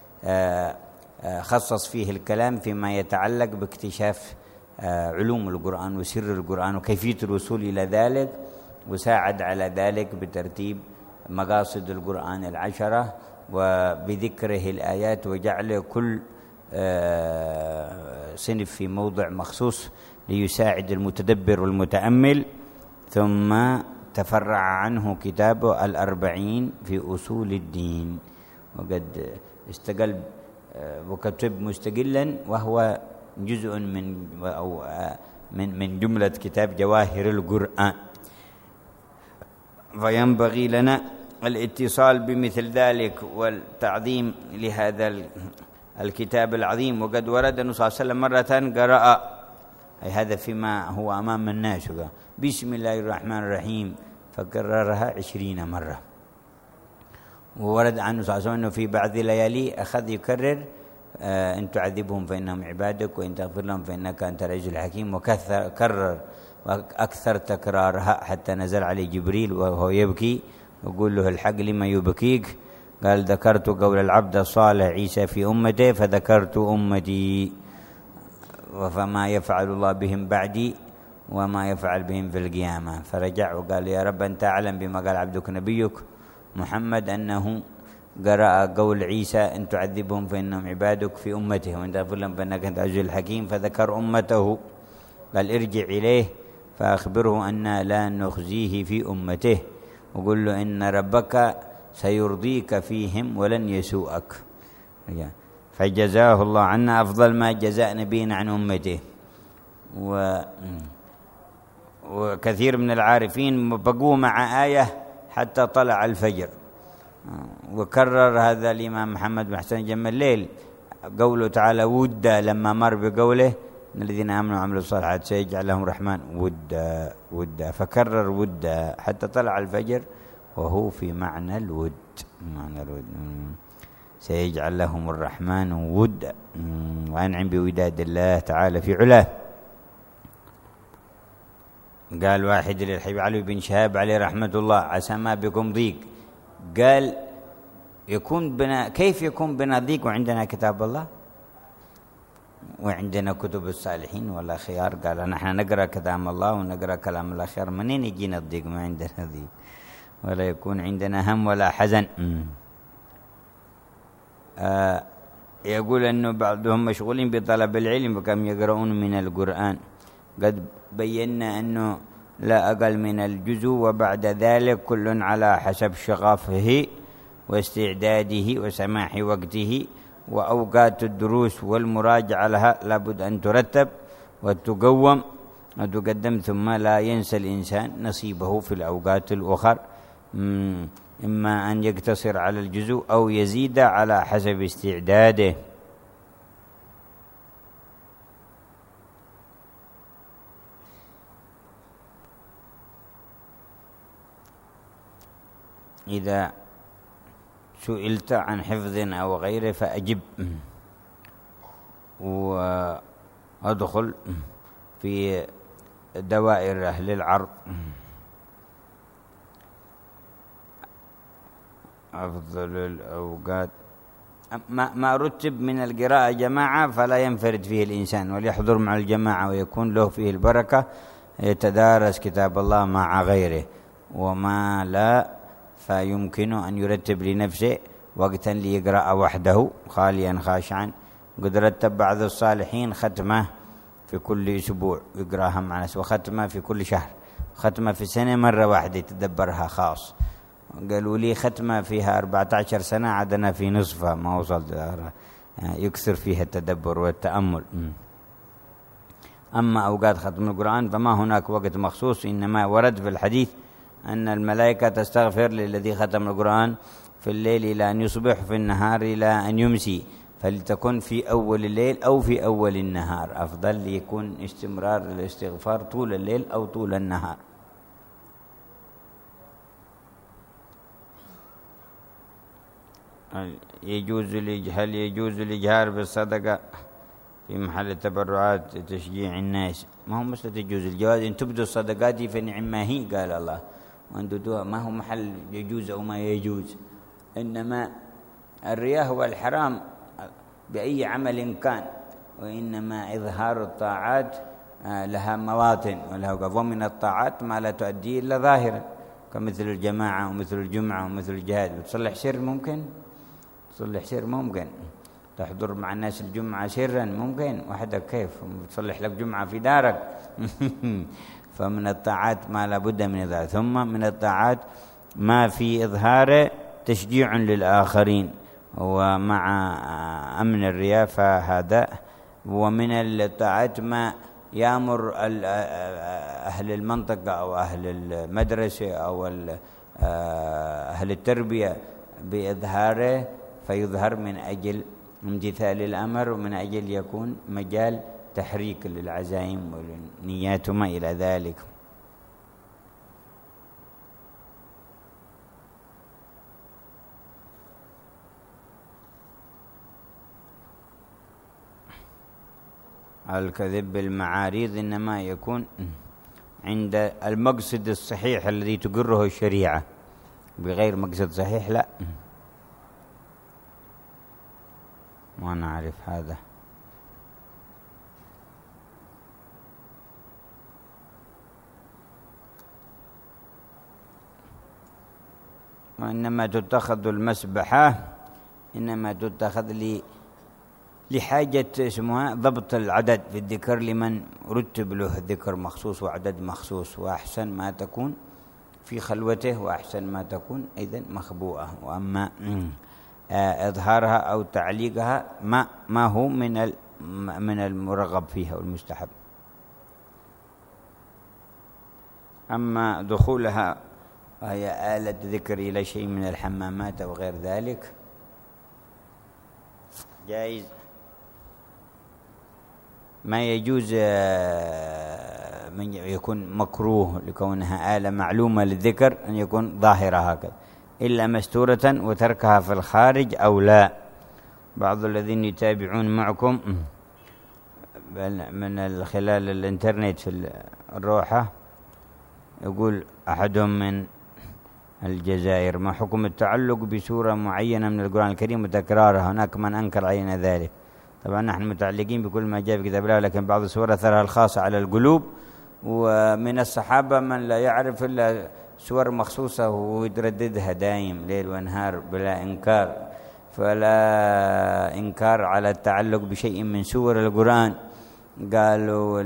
خصص فيه الكلام فيما يتعلق باكتشاف علوم القرآن وسر القرآن وكيفية الوصول إلى ذلك، وساعد على ذلك بترتيب مقاصد القرآن 10 وبذكره الآيات وجعل كل صنف في موضع مخصوص ليساعد المتدبر والمتأمل. ثم تفرع عنه كتابه 40 في أصول الدين، وقد استقل وكتب مستقلا، وهو جزء من جملة كتاب جواهر القرآن. فينبغي لنا الاتصال بمثل ذلك والتعظيم لهذا الكتاب العظيم. وقد ورد النبي صلى الله عليه وسلم مرة قرأ، أي هذا فيما هو أمام الناس، بسم الله الرحمن الرحيم، فكررها 20 مرة. وورد عنه صلى الله عليه وسلم أنه في بعض الليالي أخذ يكرر: إن تعذبهم فإنهم عبادك، وإن تغفر لهم فإنك أنت العزيز الحكيم. وكرر وأكثر تكرارها حتى نزل عليه جبريل وهو يبكي ويقول له: الحق لما يبكيك؟ قال: ذكرت قول العبد الصالح عيسى في أمته فذكرت أمتي، فما يفعل الله بهم بعدي وما يفعل بهم في القيامة. فرجع وقال: يا رب أنت أعلم بما قال عبدك نبيك محمد أنه قرأ قول عيسى: إن تعذبهم فإنهم عبادك في أمته، وإن تغفر لهم فإنك أنت العزيز الحكيم. فذكر أمته، قال: ارجع إليه فأخبره أن لا نخزيه في أمته، وقل له إن ربك سيرضيك فيهم ولن يسوءك. فجزاه الله عنا أفضل ما جزاء نبينا عن أمته. وكثير من العارفين بقوا مع آية حتى طلع الفجر. وكرر هذا الإمام محمد بن حسن جم الليل قوله تعالى: ودا، لما مر بقوله: إن الذين آمنوا وعملوا الصالحات سيجعل لهم الرحمن ودا، فكرر ودا حتى طلع الفجر، وهو في معنى الود. سيجعل لهم الرحمن ودا، وأنعم بوداد الله تعالى في علاه. قال واحد للحبيب علي بن شهاب عليه رحمة الله: عسى ما بكم ضيق. قال: كيف يكون بنا ضيق وعندنا كتاب الله وعندنا كتب الصالحين والأخيار؟ قال: نحن نقرأ كلام الله ونقرأ كلام الأخيار، منين يجينا الضيق؟ ما عندنا ضيق ولا يكون عندنا هم ولا حزن. يقول أنه بعضهم مشغولين بطلب العلم وكم يقرؤون من القرآن. قد بينا أنه لا أقل من الجزء، وبعد ذلك كل على حسب شغفه واستعداده وسماح وقته، وأوقات الدروس والمراجعة لها لابد أن ترتب وتقوم وتقدم. ثم لا ينسى الإنسان نصيبه في الأوقات الأخرى، إما أن يقتصر على الجزء أو يزيد على حسب استعداده. إذا سئلت عن حفظ أو غيره فأجب، وأدخل في دوائر أهل العرض. أفضل الأوقات ما رتب من القراءة جماعة فلا ينفرد فيه الإنسان، وليحضر مع الجماعة ويكون له فيه البركة، يتدارس كتاب الله مع غيره. وما لا فيمكن أن يرتب لنفسه وقتا ليقرأ وحده خاليا خاشعا. قد رتب بعض الصالحين ختمة في كل أسبوع يقرأها مع نفسه، وختمة في كل شهر، ختمة في السنة مرة واحدة يتدبرها خاص. قالوا لي ختمة فيها 14 سنة عدنا في نصفها ما وصل، يكثر فيها التدبر والتأمل. أما أوقات ختم القرآن فما هناك وقت مخصوص، إنما ورد في الحديث أن الملائكة تستغفر للذي ختم القرآن في الليل إلى أن يصبح، في النهار إلى أن يمسي، فلتكن في أول الليل أو في أول النهار، أفضل يكون استمرار الاستغفار طول الليل أو طول النهار. هل يجوز الإجهار بالصدقة في محل التبرعات تشجيع الناس؟ ما هو مثل تجوز الجواز، إن تبدو الصدقات فنعم ما هي، قال الله، وأن تدوها ما هو محل يجوز أو ما يجوز، إنما الرياء هو الحرام بأي عمل كان، وإنما إظهار الطاعات لها مواطن ولها وقف، ومن الطاعات ما لا تؤدي إلا ظاهرا كمثل الجماعة ومثل الجمعة ومثل الجهاد. بتصلح سر ممكن، تصلح سر ممكن، تحضر مع الناس الجمعة سرا ممكن، وحدك كيف تصلح لك جمعة في دارك. فمن الطاعات ما لا بد من إظهار، ثم من الطاعات ما في إظهار تشجيع للآخرين ومع أمن الرياء فهذا. ومن الطاعات ما يأمر أهل المنطقة أو أهل المدرسة أو أهل التربية بإظهاره، فيظهر من أجل امتثال الأمر ومن أجل يكون مجال تحريك للعزائم والنيات وما إلى ذلك. الكذب بالمعاريض إنما يكون عند المقصد الصحيح الذي تقره الشريعة، بغير مقصد صحيح لا، ما نعرف هذا. وإنما تتخذ المسبحة إنما تتخذ لحاجة اسمها ضبط العدد في الذكر لمن رتب له ذكر مخصوص وعدد مخصوص، وأحسن ما تكون في خلوته وأحسن ما تكون أيضا مخبوءة. وأما إظهارها أو تعليقها ما هو من المرغب فيها والمستحب. أما دخولها وهي آلة ذكر إلى شيء من الحمامات أو غير ذلك جائز. ما يجوز من يكون مكروه لكونها آلة معلومة للذكر أن يكون ظاهرة هكذا، إلا مستورة وتركها في الخارج أو لا. بعض الذين يتابعون معكم من خلال الإنترنت في الروحة يقول أحدهم من الجزائر: ما حكم التعلق بسورة معينة من القرآن الكريم وتكرارها؟ هناك من أنكر علينا ذلك. طبعا نحن متعلقين بكل ما جاء في كتاب الله، لكن بعض السور أثرها الخاصة على القلوب، ومن الصحابة من لا يعرف إلا سور مخصوصة ويترددها دائم ليل ونهار بلا إنكار. فلا إنكار على التعلق بشيء من سور القرآن. قالوا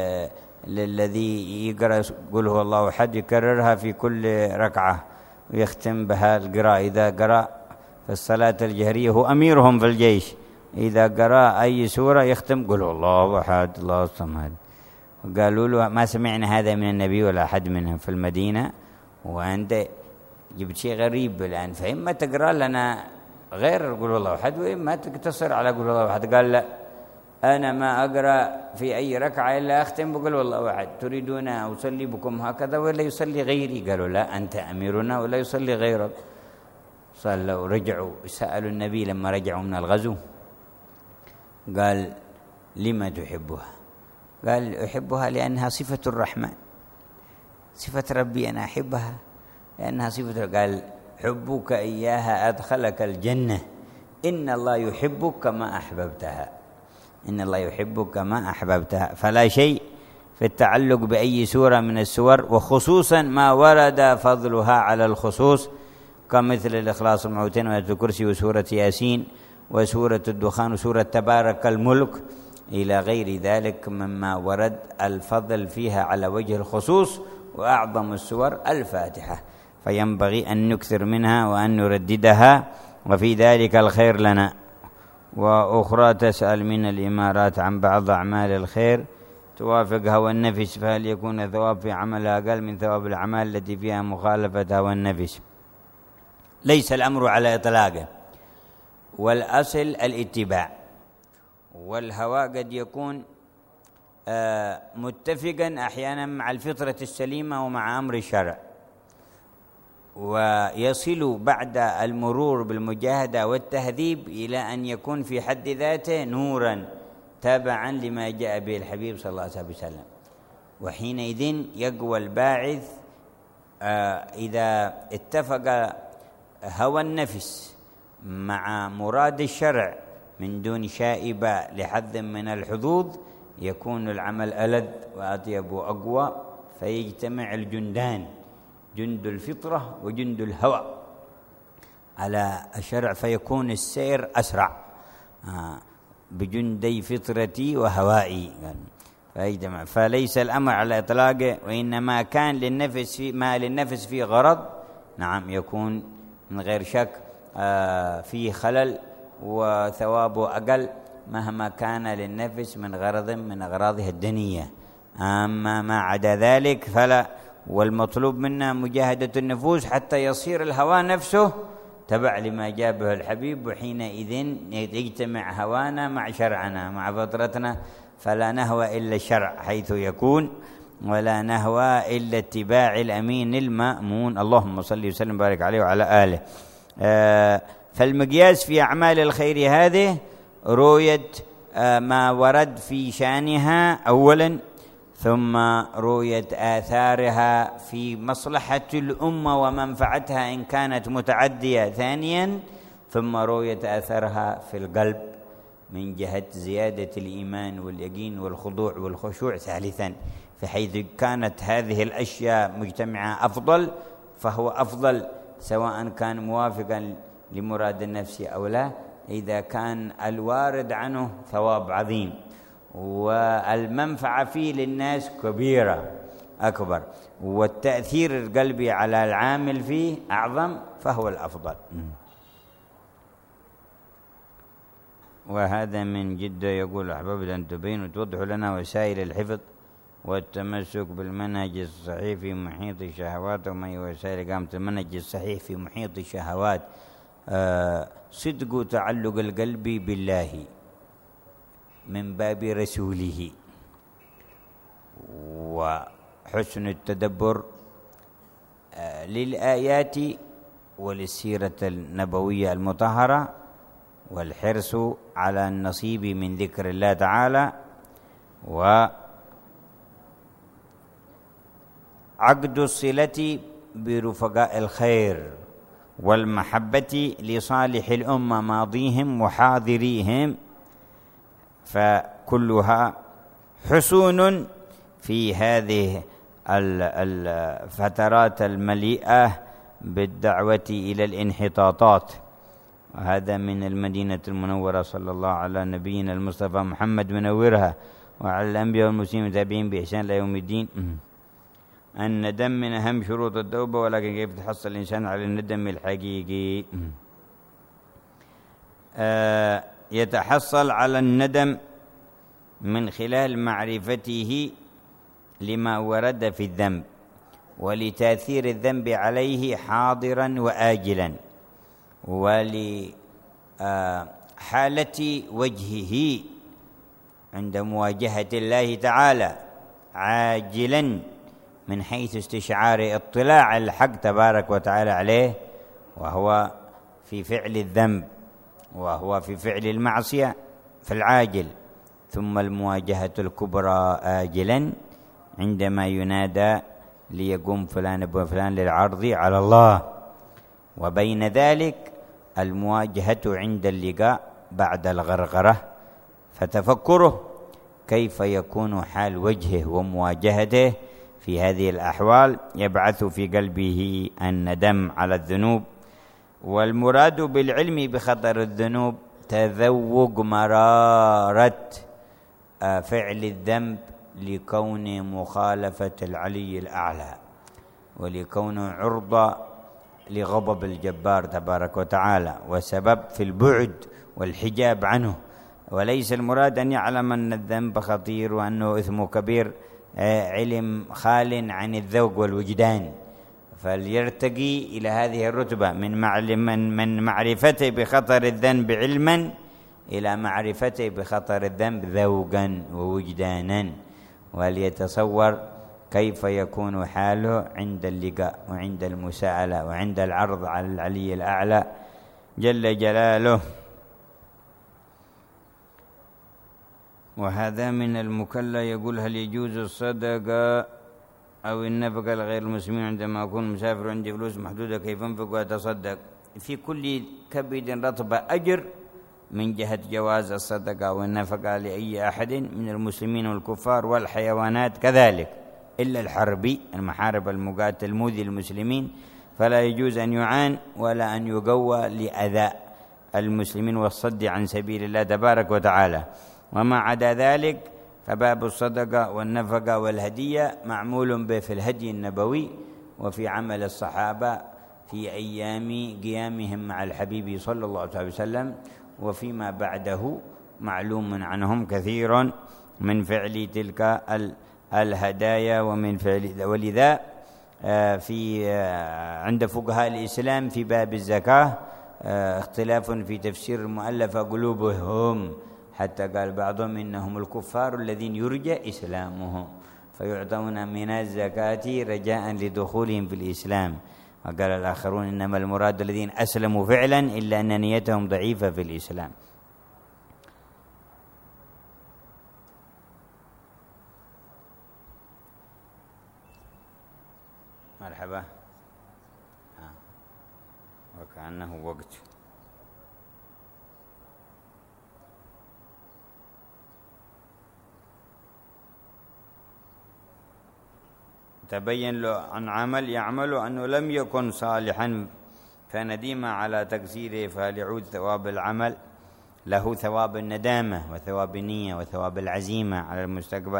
للذي يقرأ قل هو الله أحد يكررها في كل ركعة ويختم بها القراءة. إذا قرأ في الصلاة الجهرية هو أميرهم في الجيش، إذا قرأ أي سورة يختم قل هو الله أحد الله الصمد. قالوا له ما سمعنا هذا من النبي ولا أحد منهم في المدينة، وأنت جبت شيء غريب الآن، فإما تقرأ لنا غير قل الله أحد وإما تقتصر على قل الله أحد. قال لا، أنا ما أقرأ في أي ركعة إلا أختم بقول والله أحد، تريدون أصلي بكم هكذا ولا يصلي غيري؟ قالوا لا، أنت أميرنا ولا يصلي غيرك. صلوا رجعوا سألوا النبي لما رجعوا من الغزو قال لما تحبها؟ قال أحبها لأنها صفة الرحمن، صفة ربي أنا أحبها لأنها صفة. قال حبك إياها أدخلك الجنة، إن الله يحبك كما أحببتها، إن الله يحبك كما أحببتها. فلا شيء في التعلق بأي سورة من السور، وخصوصا ما ورد فضلها على الخصوص كمثل الإخلاص والمعوذتين وآية الكرسي وسورة ياسين وسورة الدخان وسورة تبارك الملك إلى غير ذلك مما ورد الفضل فيها على وجه الخصوص. وأعظم السور الفاتحة، فينبغي أن نكثر منها وأن نرددها، وفي ذلك الخير لنا. وأخرى تسأل من الإمارات عن بعض أعمال الخير توافق هوى النفس، فهل يكون الثواب في عملها أقل من ثواب الأعمال التي فيها مخالفة هوى النفس؟ ليس الأمر على إطلاقه، والأصل الاتباع، والهوى قد يكون متفقا أحيانا مع الفطرة السليمة ومع أمر الشرع، ويصل بعد المرور بالمجاهدة والتهذيب إلى أن يكون في حد ذاته نورا تابعا لما جاء به الحبيب صلى الله عليه وسلم. وحينئذ يقوى الباعث إذا اتفق هوى النفس مع مراد الشرع من دون شائبة لحد من الحظوظ، يكون العمل ألذ وأطيب وأقوى، فيجتمع الجندان، جند الفطرة وجند الهوى على الشرع، فيكون السير أسرع بجندي فطرتي وهوائي. فليس الأمر على إطلاقه، وإنما كان للنفس ما للنفس فيه غرض، نعم يكون من غير شك فيه خلل وثوابه أقل مهما كان للنفس من غرض من أغراضها الدنية. أما ما عدا ذلك فلا، والمطلوب منا مجاهدة النفوس حتى يصير الهوى نفسه تبع لما جاء به الحبيب، وحينئذ يجتمع هوانا مع شرعنا مع فطرتنا، فلا نهوى إلا الشرع حيث يكون، ولا نهوى إلا اتباع الأمين المأمون. اللهم صل وسلم وبارك عليه وعلى آله. فالمقياس في أعمال الخير هذه رؤية ما ورد في شأنها أولا، ثم رؤية آثارها في مصلحة الأمة ومنفعتها إن كانت متعدية ثانيا، ثم رؤية آثارها في القلب من جهة زيادة الإيمان واليقين والخضوع والخشوع ثالثا. فحيث كانت هذه الأشياء مجتمعة أفضل فهو أفضل، سواء كان موافقا لمراد النفس أو لا، إذا كان الوارد عنه ثواب عظيم والمنفعة فيه للناس كبيرة أكبر، والتأثير القلبي على العامل فيه أعظم، فهو الأفضل. وهذا من جدة يقول: أحببت أن تبين وتوضح لنا وسائل الحفظ والتمسك بالمنهج الصحيح في محيط الشهوات، وما هي وسائل إقامة المنهج الصحيح في محيط الشهوات. صدق تعلق القلب بالله من باب رسوله، وحسن التدبر للآيات وللسيرة النبوية المطهرة، والحرص على النصيب من ذكر الله تعالى، وعقد الصلة برفقاء الخير والمحبة لصالح الأمة ماضيهم وحاضريهم، فكلها حصون في هذه الفترات المليئة بالدعوة إلى الانحطاطات. وهذا من المدينة المنورة صلى الله على نبينا المصطفى محمد منورها، وعلى الأنبياء والمسلمين والتابعين بإحسان إلى يوم الدين. الندم من أهم شروط التوبة، ولكن كيف تحصل الإنسان على الندم الحقيقي؟ يتحصل على الندم من خلال معرفته لما ورد في الذنب ولتأثير الذنب عليه حاضرا وآجلا، ولحالة وجهه عند مواجهة الله تعالى عاجلا، من حيث استشعار اطلاع الحق تبارك وتعالى عليه، وهو في فعل الذنب وهو في فعل المعصية في العاجل، ثم المواجهة الكبرى آجلا عندما ينادى ليقوم فلان ابن فلان للعرض على الله. وبين ذلك المواجهة عند اللقاء بعد الغرغرة، فتفكره كيف يكون حال وجهه ومواجهته في هذه الأحوال يبعث في قلبه الندم على الذنوب. والمراد بالعلم بخطر الذنوب تذوق مرارة فعل الذنب لكون مخالفة العلي الأعلى، ولكون عرضة لغضب الجبار تبارك وتعالى، وسبب في البعد والحجاب عنه. وليس المراد أن يعلم أن الذنب خطير وأنه إثم كبير، علم خال عن الذوق والوجدان، فليرتقي إلى هذه الرتبة من معرفته بخطر الذنب علما إلى معرفته بخطر الذنب ذوقا ووجدانا، وليتصور كيف يكون حاله عند اللقاء وعند المساءلة وعند العرض على العلي الأعلى جل جلاله. وهذا من المكلا يقول: هل يجوز الصدقة أو النفقة لغير المسلمين عندما أكون مسافر وعندي فلوس محدودة، كيف أنفق وأتصدق؟ في كل كبد رطبة أجر من جهة جواز الصدقة والنفقة لأي أحد من المسلمين والكفار والحيوانات كذلك، إلا الحربي المحارب المقاتل المؤذي المسلمين، فلا يجوز أن يعان ولا أن يقوى لأذى المسلمين والصد عن سبيل الله تبارك وتعالى. وما عدا ذلك فباب الصدقة والنفقة والهدية معمول به في الهدي النبوي وفي عمل الصحابة في أيام قيامهم مع الحبيب صلى الله عليه وسلم، وفيما بعده معلوم عنهم كثير من فعل تلك الهدايا ومن فعل. ولذا في عند فقهاء الإسلام في باب الزكاة اختلاف في تفسير المؤلفة قلوبهم، حتى قال بعضهم إنهم الكفار الذين يرجى إسلامهم فيعطون من الزكاة رجاء لدخولهم في الإسلام، وقال الآخرون إنما المراد الذين أسلموا فعلا إلا أن نيتهم ضعيفة في الإسلام. مرحبا. وكأنه وقت. تبين له عن عمل يعمل أنه لم يكن صالحا فندم على تقصيره، فليعود ثواب العمل له ثواب الندامة وثواب النية وثواب العزيمة على المستقبل.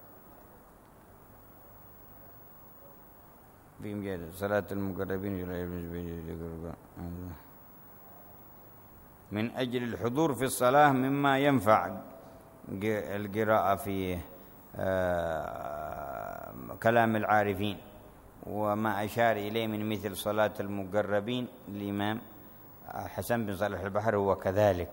في صلاة المقربين من أجل الحضور في الصلاة مما ينفع القراءة في كلام العارفين، وما أشار إليه من مثل صلاة المقربين الإمام حسن بن صالح البحر هو كذلك.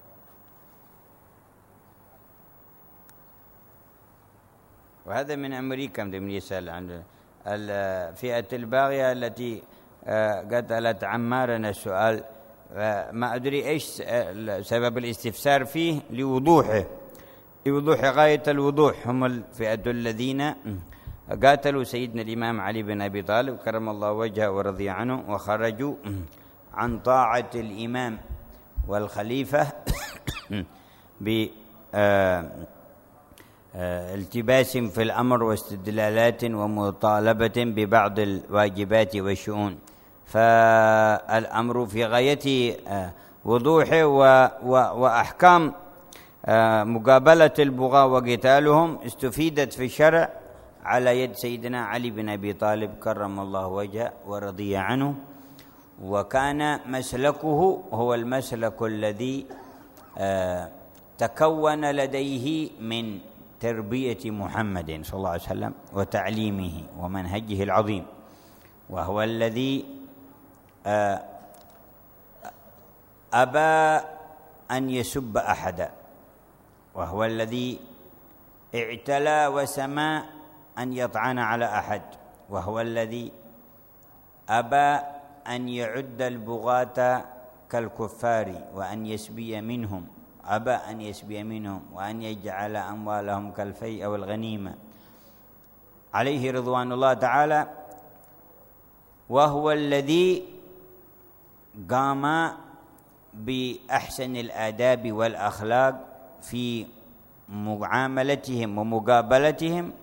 وهذا من أمريكا، من يسأل عن الفئة الباغية التي قتلت عمارنا السؤال، ما أدري إيش سبب الاستفسار فيه لوضوح غاية الوضوح. هم الفئة الذين قاتلوا سيدنا الإمام علي بن أبي طالب كرم الله وجهه ورضي عنه، وخرجوا عن طاعة الإمام والخليفة بالتباس في الأمر واستدلالات ومطالبة ببعض الواجبات والشؤون، فالأمر في غاية وضوحه وأحكام مقابلة البغاة وقتالهم استفيدت في الشرع على يد سيدنا علي بن أبي طالب كرم الله وجهه ورضي عنه، وكان مسلكه هو المسلك الذي تكون لديه من تربية محمد صلى الله عليه وسلم وتعليمه ومنهجه العظيم، وهو الذي أبى أن يسب أحدا، وهو الذي اعتلى وسمى أن يطعن على أحد، وهو الذي أبى أن يعد البغاة كالكفار وأن يسبي منهم، أبى أن يسبي منهم وأن يجعل أموالهم كالفيء والغنيمة عليه رضوان الله تعالى، وهو الذي قام بأحسن الآداب والأخلاق في معاملتهم ومقابلتهم،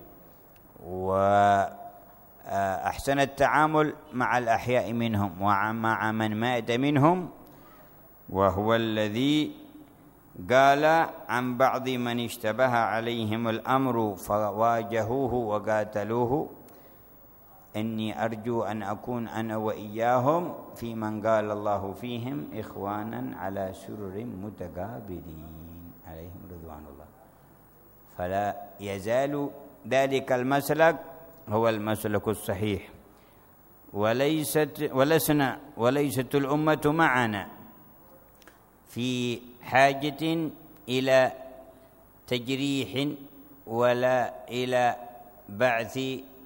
وأحسن التعامل مع الأحياء منهم ومع من مات منهم، وهو الذي قال عن بعض من اشتبه عليهم الأمر فواجهوه وقاتلوه: إني أرجو أن أكون أنا وإياهم في من قال الله فيهم إخوانا على سرر متقابلين عليهم رضوان الله. فلا يزال ذلك المسلك هو المسلك الصحيح، وليست الأمة معنا في حاجة إلى تجريح ولا إلى بعث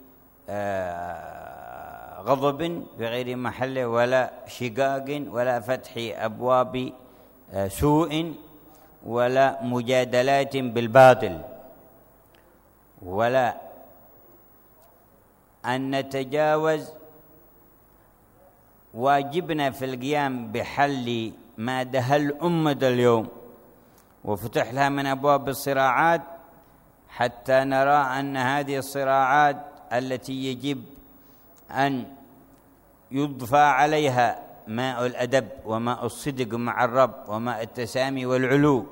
غضب بغير محله، ولا شقاق، ولا فتح أبواب سوء، ولا مجادلات بالباطل، ولا أن نتجاوز واجبنا في القيام بحل ما دهل الأمة اليوم وفتح لها من أبواب الصراعات، حتى نرى أن هذه الصراعات التي يجب أن يضفى عليها ماء الأدب وماء الصدق مع الرب وماء التسامي والعلو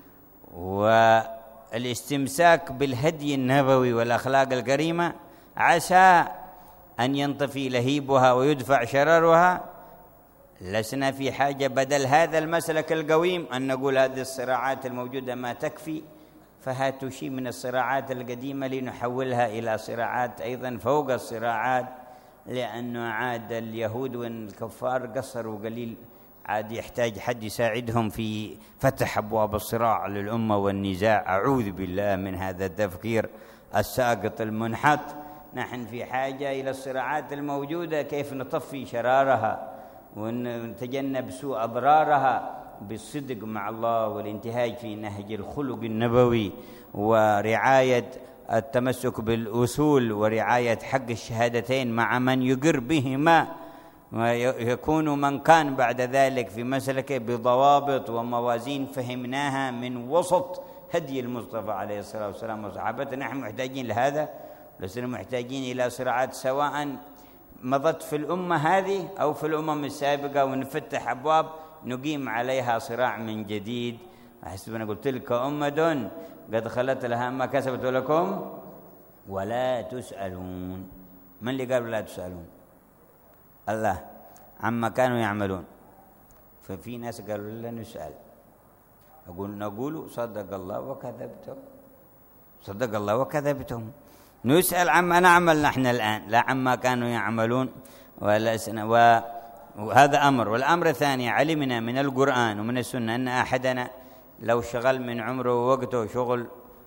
والاستمساك بالهدي النبوي والأخلاق الكريمة، عسى أن ينطفي لهيبها ويدفع شررها. لسنا في حاجة بدل هذا المسلك القويم أن نقول هذه الصراعات الموجودة ما تكفي، فهاتوا شيء من الصراعات القديمة لنحولها إلى صراعات أيضا فوق الصراعات، لأنه عاد اليهود والكفار قصروا قليل، عاد يحتاج حد يساعدهم في فتح أبواب الصراع للأمة والنزاع. أعوذ بالله من هذا التفكير الساقط المنحط. نحن في حاجة إلى الصراعات الموجودة كيف نطفي شرارها ونتجنب سوء أضرارها بالصدق مع الله والانتهاج في نهج الخلق النبوي ورعاية التمسك بالأصول ورعاية حق الشهادتين مع من يقر بهما، ويكون من كان بعد ذلك في مسلكه بضوابط وموازين فهمناها من وسط هدي المصطفى عليه الصلاة والسلام وصحابته. نحن محتاجين لهذا، لسنا محتاجين إلى صراعات سواء مضت في الأمة هذه أو في الأمم السابقة، ونفتح أبواب نقيم عليها صراع من جديد. أحسبنا قلت تلك أمة قد خلت لها ما كسبت لكم ولا تسألون. من اللي قال لا تسألون؟ الله عما كانوا يعملون. ففي ناس قالوا لا نسأل، نقول صدق الله وكذبتم، صدق الله وكذبتم. نسأل عما نعمل نحن الآن لا عما كانوا يعملون. وهذا أمر. والأمر الثاني، علمنا من القرآن ومن السنة أن أحدنا لو شغل من عمره ووقته شغل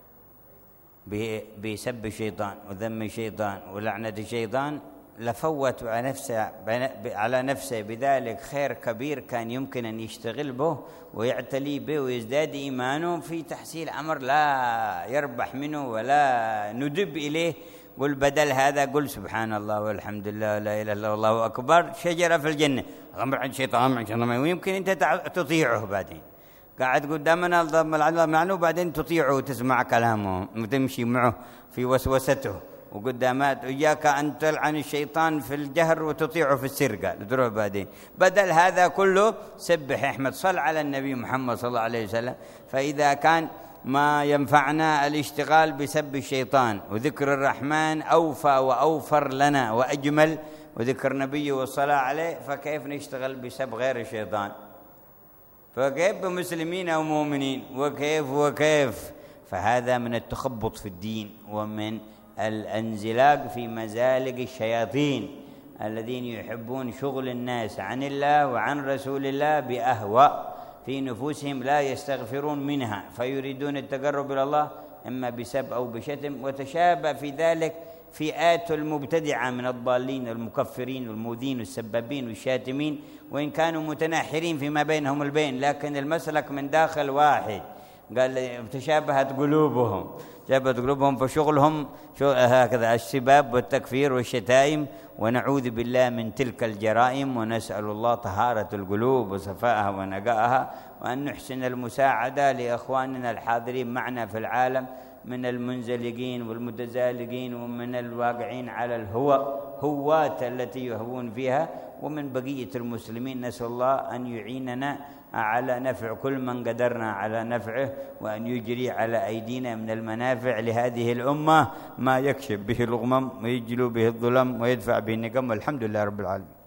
بسب الشيطان وذم الشيطان ولعنة الشيطان لفوت على نفسه بذلك خير كبير كان يمكن أن يشتغل به ويعتلي به ويزداد إيمانه في تحصيل أمر لا يربح منه ولا ندب إليه. قل بدل هذا قل سبحان الله والحمد لله لا إله إلا الله والله أكبر، شجرة في الجنة، أمر عن شيطان ويمكن أنت تطيعه بعدين، قاعد قدامنا الله معنه بعدين تطيعه وتسمع كلامه وتمشي معه في وسوسته وقدامات. إياك أن تلعن الشيطان في الجهر وتطيعه في السرقة تروح بعدين. بدل هذا كله سبح احمد صل على النبي محمد صلى الله عليه وسلم. فإذا كان ما ينفعنا الاشتغال بسب الشيطان وذكر الرحمن أوفى وأوفر لنا وأجمل وذكر نبيه والصلاة عليه، فكيف نشتغل بسب غير الشيطان؟ فكيف بمسلمين أو مؤمنين؟ وكيف فهذا من التخبط في الدين ومن الانزلاق في مزالق الشياطين الذين يحبون شغل الناس عن الله وعن رسول الله بأهواء في نفوسهم لا يستغفرون منها، فيريدون التقرب إلى الله إما بسب أو بشتم. وتشابه في ذلك فئات المبتدعة من الضالين المكفرين والمؤذين والسبابين والشاتمين، وإن كانوا متناحرين فيما بينهم البين، لكن المسلك من داخل واحد. قال تشابهت قلوبهم فشغلهم هكذا السباب والتكفير والشتائم، ونعوذ بالله من تلك الجرائم، ونسأل الله طهارة القلوب وصفائها ونقائها، وأن نحسن المساعدة لإخواننا الحاضرين معنا في العالم من المنزلقين والمتزالقين، ومن الواقعين على الهوات التي يهوون فيها، ومن بقية المسلمين. نسأل الله أن يعيننا على نفع كل من قدرنا على نفعه، وأن يجري على أيدينا من المنافع لهذه الأمة ما يكشف به الغمم ويجلو به الظلم ويدفع به النقم. والحمد لله رب العالمين.